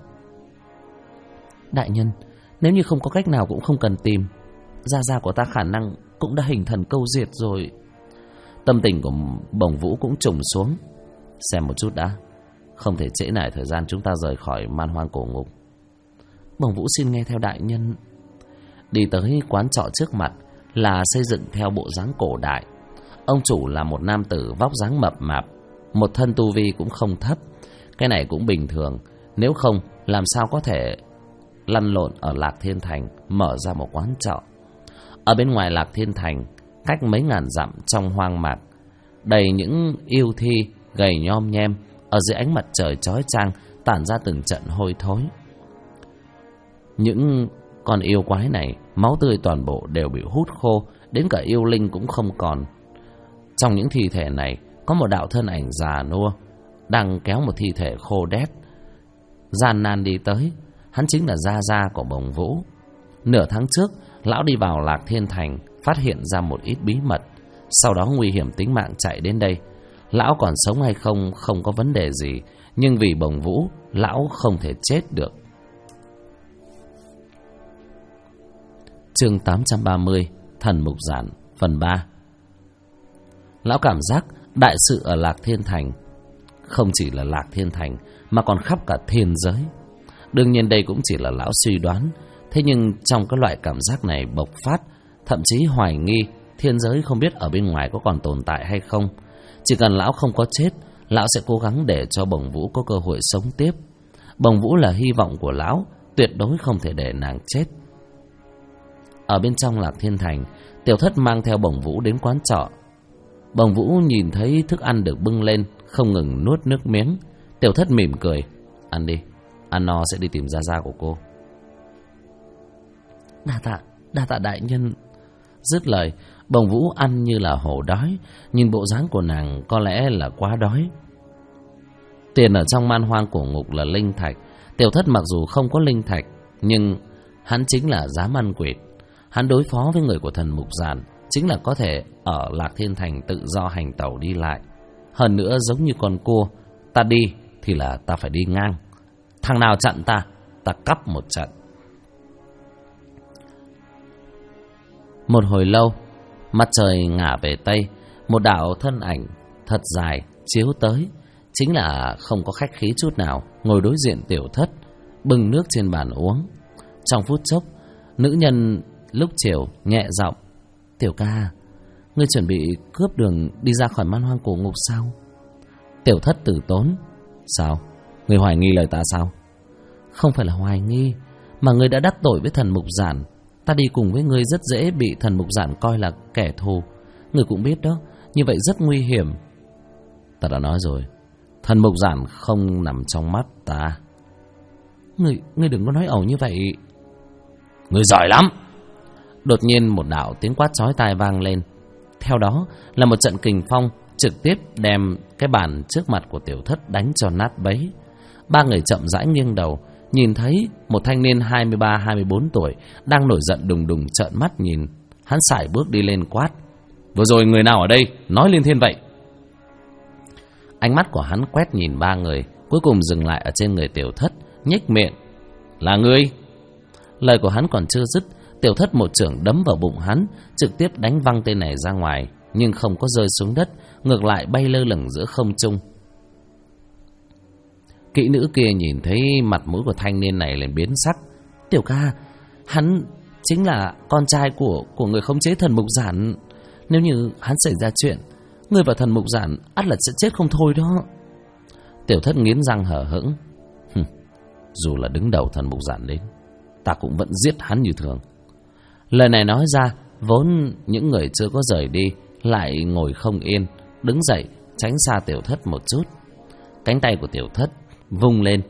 Đại nhân, nếu như không có cách nào cũng không cần tìm. Gia gia của ta khả năng cũng đã hình thần câu diệt rồi. Tâm tình của Bồng Vũ cũng trùng xuống. Xem một chút đã, không thể trễ nải thời gian chúng ta rời khỏi man hoang cổ ngục. Bồng Vũ xin nghe theo đại nhân. Đi tới quán trọ trước mặt là xây dựng theo bộ dáng cổ đại. Ông chủ là một nam tử vóc dáng mập mạp, một thân tu vi cũng không thấp. Cái này cũng bình thường, nếu không làm sao có thể lăn lộn ở Lạc Thiên Thành mở ra một quán trọ. Ở bên ngoài Lạc Thiên Thành, cách mấy ngàn dặm trong hoang mạc, đầy những yêu thi gầy nhom nhem, ở dưới ánh mặt trời chói chang tản ra từng trận hôi thối. Những con yêu quái này máu tươi toàn bộ đều bị hút khô, đến cả yêu linh cũng không còn. Trong những thi thể này có một đạo thân ảnh già nua đang kéo một thi thể khô đét, gian nan đi tới. Hắn chính là gia gia của Bồng Vũ. Nửa tháng trước, lão đi vào Lạc Thiên Thành, phát hiện ra một ít bí mật, sau đó nguy hiểm tính mạng chạy đến đây. Lão còn sống hay không không có vấn đề gì, nhưng vì Bồng Vũ, lão không thể chết được. Chương 830, Thần Mục Giản, phần 3. Lão cảm giác đại sự ở Lạc Thiên Thành không chỉ là Lạc Thiên Thành mà còn khắp cả thiên giới. Đương nhiên đây cũng chỉ là lão suy đoán, thế nhưng trong cái loại cảm giác này bộc phát, thậm chí hoài nghi thiên giới không biết ở bên ngoài có còn tồn tại hay không. Chỉ cần lão không có chết, lão sẽ cố gắng để cho Bồng Vũ có cơ hội sống tiếp. Bồng Vũ là hy vọng của lão, tuyệt đối không thể để nàng chết. Ở bên trong Lạc Thiên Thành, Tiểu Thất mang theo Bồng Vũ đến quán trọ. Bồng Vũ nhìn thấy thức ăn được bưng lên, không ngừng nuốt nước miếng. Tiểu Thất mỉm cười. Ăn đi, ăn no sẽ đi tìm gia gia của cô. Đa tạ đại nhân. Dứt lời, Bồng Vũ ăn như là hổ đói. Nhìn bộ dáng của nàng có lẽ là quá đói. Tiền ở trong man hoang cổ ngục là linh thạch. Tiểu Thất mặc dù không có linh thạch, nhưng hắn chính là dám ăn quỵt. Hắn đối phó với người của thần Mục Giản chính là có thể ở Lạc Thiên Thành tự do hành tẩu đi lại. Hơn nữa giống như con cua, ta đi thì là ta phải đi ngang. Thằng nào chặn ta, ta cắp một trận. Một hồi lâu, mặt trời ngả về Tây, một đạo thân ảnh thật dài chiếu tới. Chính là không có khách khí chút nào, ngồi đối diện Tiểu Thất, bưng nước trên bàn uống. Trong phút chốc, nữ nhân lúc chiều nhẹ giọng: Tiểu ca, ngươi chuẩn bị cướp đường đi ra khỏi man hoang cổ ngục sao? Tiểu Thất từ tốn: Sao? Ngươi hoài nghi lời ta sao? Không phải là hoài nghi, mà ngươi đã đắc tội với thần Mục Giản. Ta đi cùng với ngươi rất dễ bị thần Mục Giản coi là kẻ thù. Ngươi cũng biết đó, như vậy rất nguy hiểm. Ta đã nói rồi, thần Mục Giản không nằm trong mắt ta. Ngươi đừng có nói ẩu như vậy. Ngươi giỏi lắm. Đột nhiên một đạo tiếng quát chói tai vang lên. Theo đó là một trận kình phong trực tiếp đem cái bàn trước mặt của Tiểu Thất đánh cho nát bấy. Ba người chậm rãi nghiêng đầu, nhìn thấy một thanh niên 23-24 tuổi đang nổi giận đùng đùng trợn mắt nhìn. Hắn sải bước đi lên quát: Vừa rồi người nào ở đây nói liên thiên vậy? Ánh mắt của hắn quét nhìn ba người, cuối cùng dừng lại ở trên người Tiểu Thất, nhếch miệng: Là ngươi? Lời của hắn còn chưa dứt, Tiểu Thất một chưởng đấm vào bụng hắn, trực tiếp đánh văng tên này ra ngoài, nhưng không có rơi xuống đất, ngược lại bay lơ lửng giữa không trung. Kỹ nữ kia nhìn thấy mặt mũi của thanh niên này liền biến sắc. Tiểu ca, hắn chính là con trai của người khống chế thần Mục Giản. Nếu như hắn xảy ra chuyện, ngươi và thần Mục Giản ắt là sẽ chết không thôi đó. Tiểu Thất nghiến răng hở hững: Dù là đứng đầu thần Mục Giản đến, ta cũng vẫn giết hắn như thường. Lời này nói ra, vốn những người chưa có rời đi lại ngồi không yên, đứng dậy tránh xa Tiểu Thất một chút. Cánh tay của Tiểu Thất vung lên,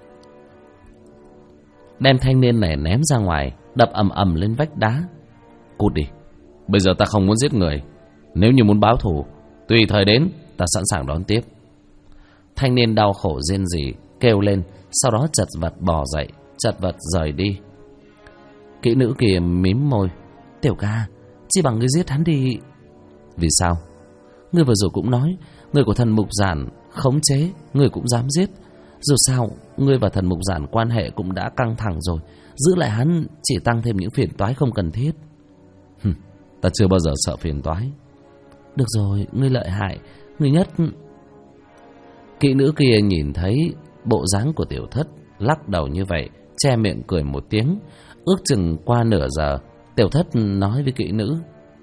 đem thanh niên này ném ra ngoài, đập ầm ầm lên vách đá. Cút đi, bây giờ ta không muốn giết người. Nếu như muốn báo thù, tùy thời đến, ta sẵn sàng đón tiếp. Thanh niên đau khổ rên rỉ kêu lên, sau đó chật vật bò dậy, chật vật rời đi. Kỹ nữ kia mím môi: Tiểu ca, chỉ bằng ngươi giết hắn đi. Vì sao? Ngươi vừa rồi cũng nói, người của thần Mục Giản khống chế, ngươi cũng dám giết. Dù sao, ngươi và thần Mục Giản quan hệ cũng đã căng thẳng rồi, giữ lại hắn chỉ tăng thêm những phiền toái không cần thiết. Ta chưa bao giờ sợ phiền toái. Được rồi, ngươi lợi hại, ngươi nhất. Kỹ nữ kia nhìn thấy bộ dáng của Tiểu Thất lắc đầu như vậy, che miệng cười một tiếng. Ước chừng qua nửa giờ, Tiểu Thất nói với kỹ nữ: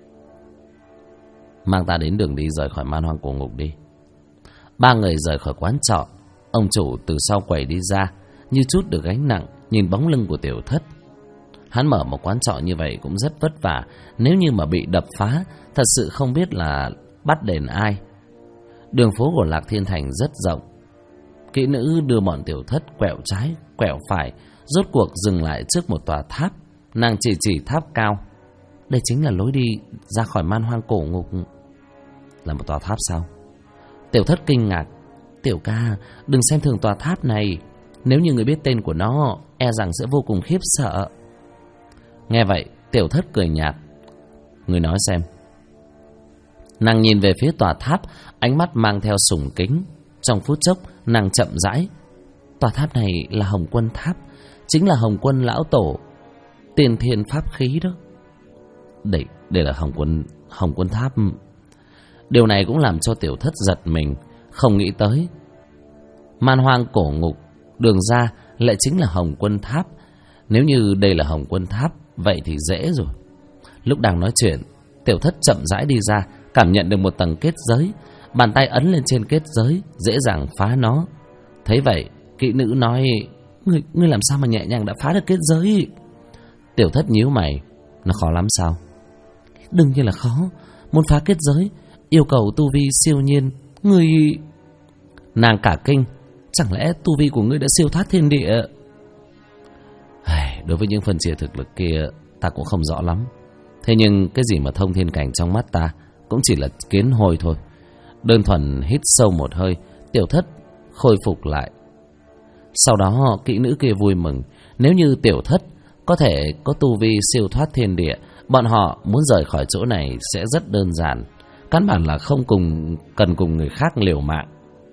Mang ta đến đường đi rời khỏi man hoang cổ ngục đi. Ba người rời khỏi quán trọ. Ông chủ từ sau quầy đi ra, như chút được gánh nặng, nhìn bóng lưng của Tiểu Thất. Hắn mở một quán trọ như vậy cũng rất vất vả, nếu như mà bị đập phá, thật sự không biết là bắt đền ai. Đường phố của Lạc Thiên Thành rất rộng. Kỹ nữ đưa bọn Tiểu Thất quẹo trái, quẹo phải, rốt cuộc dừng lại trước một tòa tháp. Nàng chỉ tháp cao. Đây chính là lối đi ra khỏi man hoang cổ ngục. Là một tòa tháp sao? Tiểu Thất kinh ngạc: Tiểu ca, đừng xem thường tòa tháp này. Nếu như người biết tên của nó, e rằng sẽ vô cùng khiếp sợ. Nghe vậy, Tiểu Thất cười nhạt: Người nói xem. Nàng nhìn về phía tòa tháp, ánh mắt mang theo sùng kính. Trong phút chốc, nàng chậm rãi: Tòa tháp này là Hồng Quân Tháp, chính là Hồng Quân lão tổ, tiên thiên pháp khí đó. Đây là Hồng Quân Tháp. Điều này cũng làm cho Tiểu Thất giật mình, không nghĩ tới man hoang cổ ngục đường ra lại chính là Hồng Quân Tháp. Nếu như đây là Hồng Quân Tháp, vậy thì dễ rồi. Lúc đang nói chuyện, Tiểu Thất chậm rãi đi ra, cảm nhận được một tầng kết giới. Bàn tay ấn lên trên kết giới, dễ dàng phá nó. Thấy vậy, kỹ nữ nói: Ngươi làm sao mà nhẹ nhàng đã phá được kết giới? Tiểu Thất nhíu mày: Nó khó lắm sao? Đương nhiên là khó. Muốn phá kết giới yêu cầu tu vi siêu nhiên. Ngươi... Nàng cả kinh: Chẳng lẽ tu vi của ngươi đã siêu thoát thiên địa? Đối với những phân chia thực lực kia ta cũng không rõ lắm. Thế nhưng cái gì mà thông thiên cảnh trong mắt ta cũng chỉ là kiến hôi thôi. Đơn thuần hít sâu một hơi, Tiểu Thất khôi phục lại. Sau đó kỹ nữ kia vui mừng. Nếu như Tiểu Thất có thể có tu vi siêu thoát thiên địa, bọn họ muốn rời khỏi chỗ này sẽ rất đơn giản. Căn bản là không cần cùng người khác liều mạng.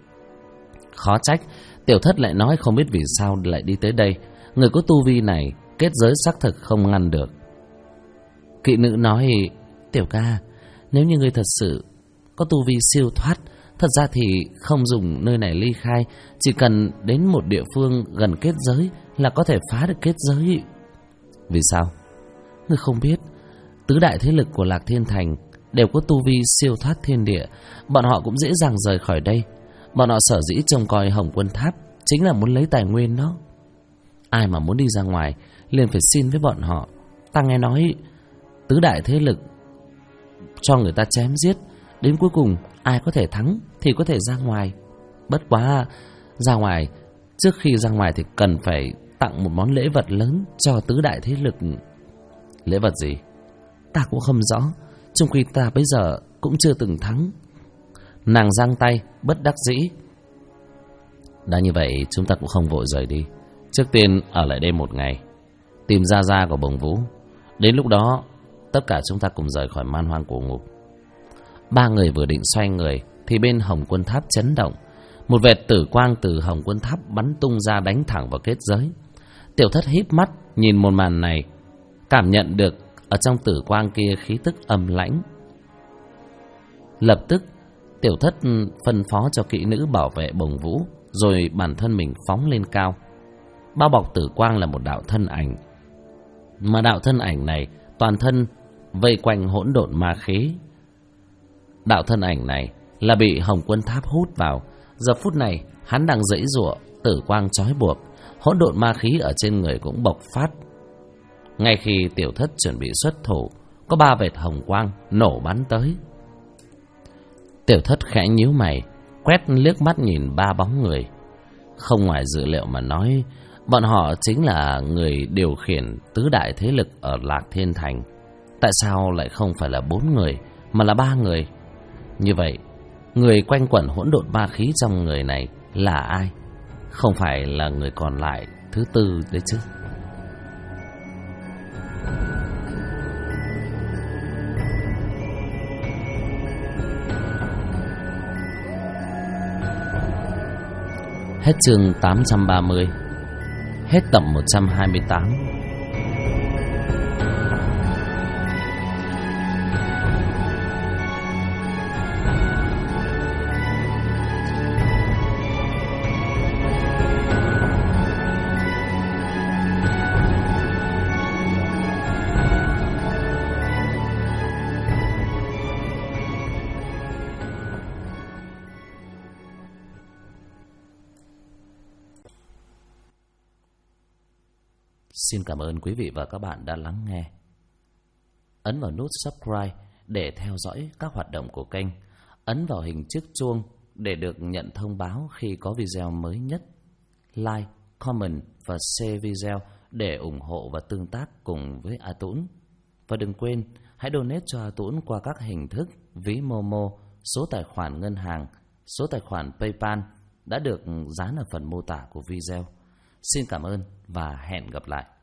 Khó trách Tiểu Thất lại nói không biết vì sao lại đi tới đây. Người có tu vi này kết giới xác thực không ngăn được. Kỵ nữ nói: Tiểu ca, nếu như ngươi thật sự có tu vi siêu thoát, thật ra thì không dùng nơi này ly khai, chỉ cần đến một địa phương gần kết giới là có thể phá được kết giới. Vì sao? Ngươi không biết, tứ đại thế lực của Lạc Thiên Thành đều có tu vi siêu thoát thiên địa, bọn họ cũng dễ dàng rời khỏi đây. Bọn họ sở dĩ trông coi Hồng Quân Tháp chính là muốn lấy tài nguyên đó. Ai mà muốn đi ra ngoài liền phải xin với bọn họ. Ta nghe nói tứ đại thế lực cho người ta chém giết, đến cuối cùng ai có thể thắng thì có thể ra ngoài. Bất quá ra ngoài, trước khi ra ngoài thì cần phải tặng một món lễ vật lớn cho tứ đại thế lực. Lễ vật gì? Ta cũng không rõ, chung quy ta bây giờ cũng chưa từng thắng. Nàng giang tay bất đắc dĩ: Đã như vậy chúng ta cũng không vội rời đi. Trước tiên ở lại đây một ngày, tìm ra gia của Bồng Vũ. Đến lúc đó tất cả chúng ta cùng rời khỏi man hoang cổ ngục. Ba người vừa định xoay người thì bên Hồng Quân Tháp chấn động. Một vệt tử quang từ Hồng Quân Tháp bắn tung ra đánh thẳng vào kết giới. Tiểu Thất híp mắt nhìn một màn này, cảm nhận được ở trong tử quang kia khí tức âm lãnh. Lập tức Tiểu Thất phân phó cho kỹ nữ bảo vệ Bồng Vũ, rồi bản thân mình phóng lên cao. Bao bọc tử quang là một đạo thân ảnh, mà đạo thân ảnh này toàn thân vây quanh hỗn độn ma khí. Đạo thân ảnh này là bị Hồng Quân Tháp hút vào. Giờ phút này hắn đang giãy giụa, tử quang trói buộc, hỗn độn ma khí ở trên người cũng bộc phát. Ngay khi Tiểu Thất chuẩn bị xuất thủ, có ba vệt hồng quang nổ bắn tới. Tiểu Thất khẽ nhíu mày, quét liếc mắt nhìn ba bóng người. Không ngoài dự liệu mà nói, bọn họ chính là người điều khiển tứ đại thế lực ở Lạc Thiên Thành. Tại sao lại không phải là 4 người mà là 3 người? Như vậy, người quanh quẩn hỗn độn ma khí trong người này là ai? Không phải là người còn lại thứ tư đấy chứ? Hết chương 830. Hết tập 128. Xin cảm ơn quý vị và các bạn đã lắng nghe. Ấn vào nút subscribe để theo dõi các hoạt động của kênh. Ấn vào hình chiếc chuông để được nhận thông báo khi có video mới nhất. Like, comment và share video để ủng hộ và tương tác cùng với A Tũng. Và đừng quên, hãy donate cho A Tũng qua các hình thức ví Momo, số tài khoản ngân hàng, số tài khoản PayPal đã được dán ở phần mô tả của video. Xin cảm ơn và hẹn gặp lại.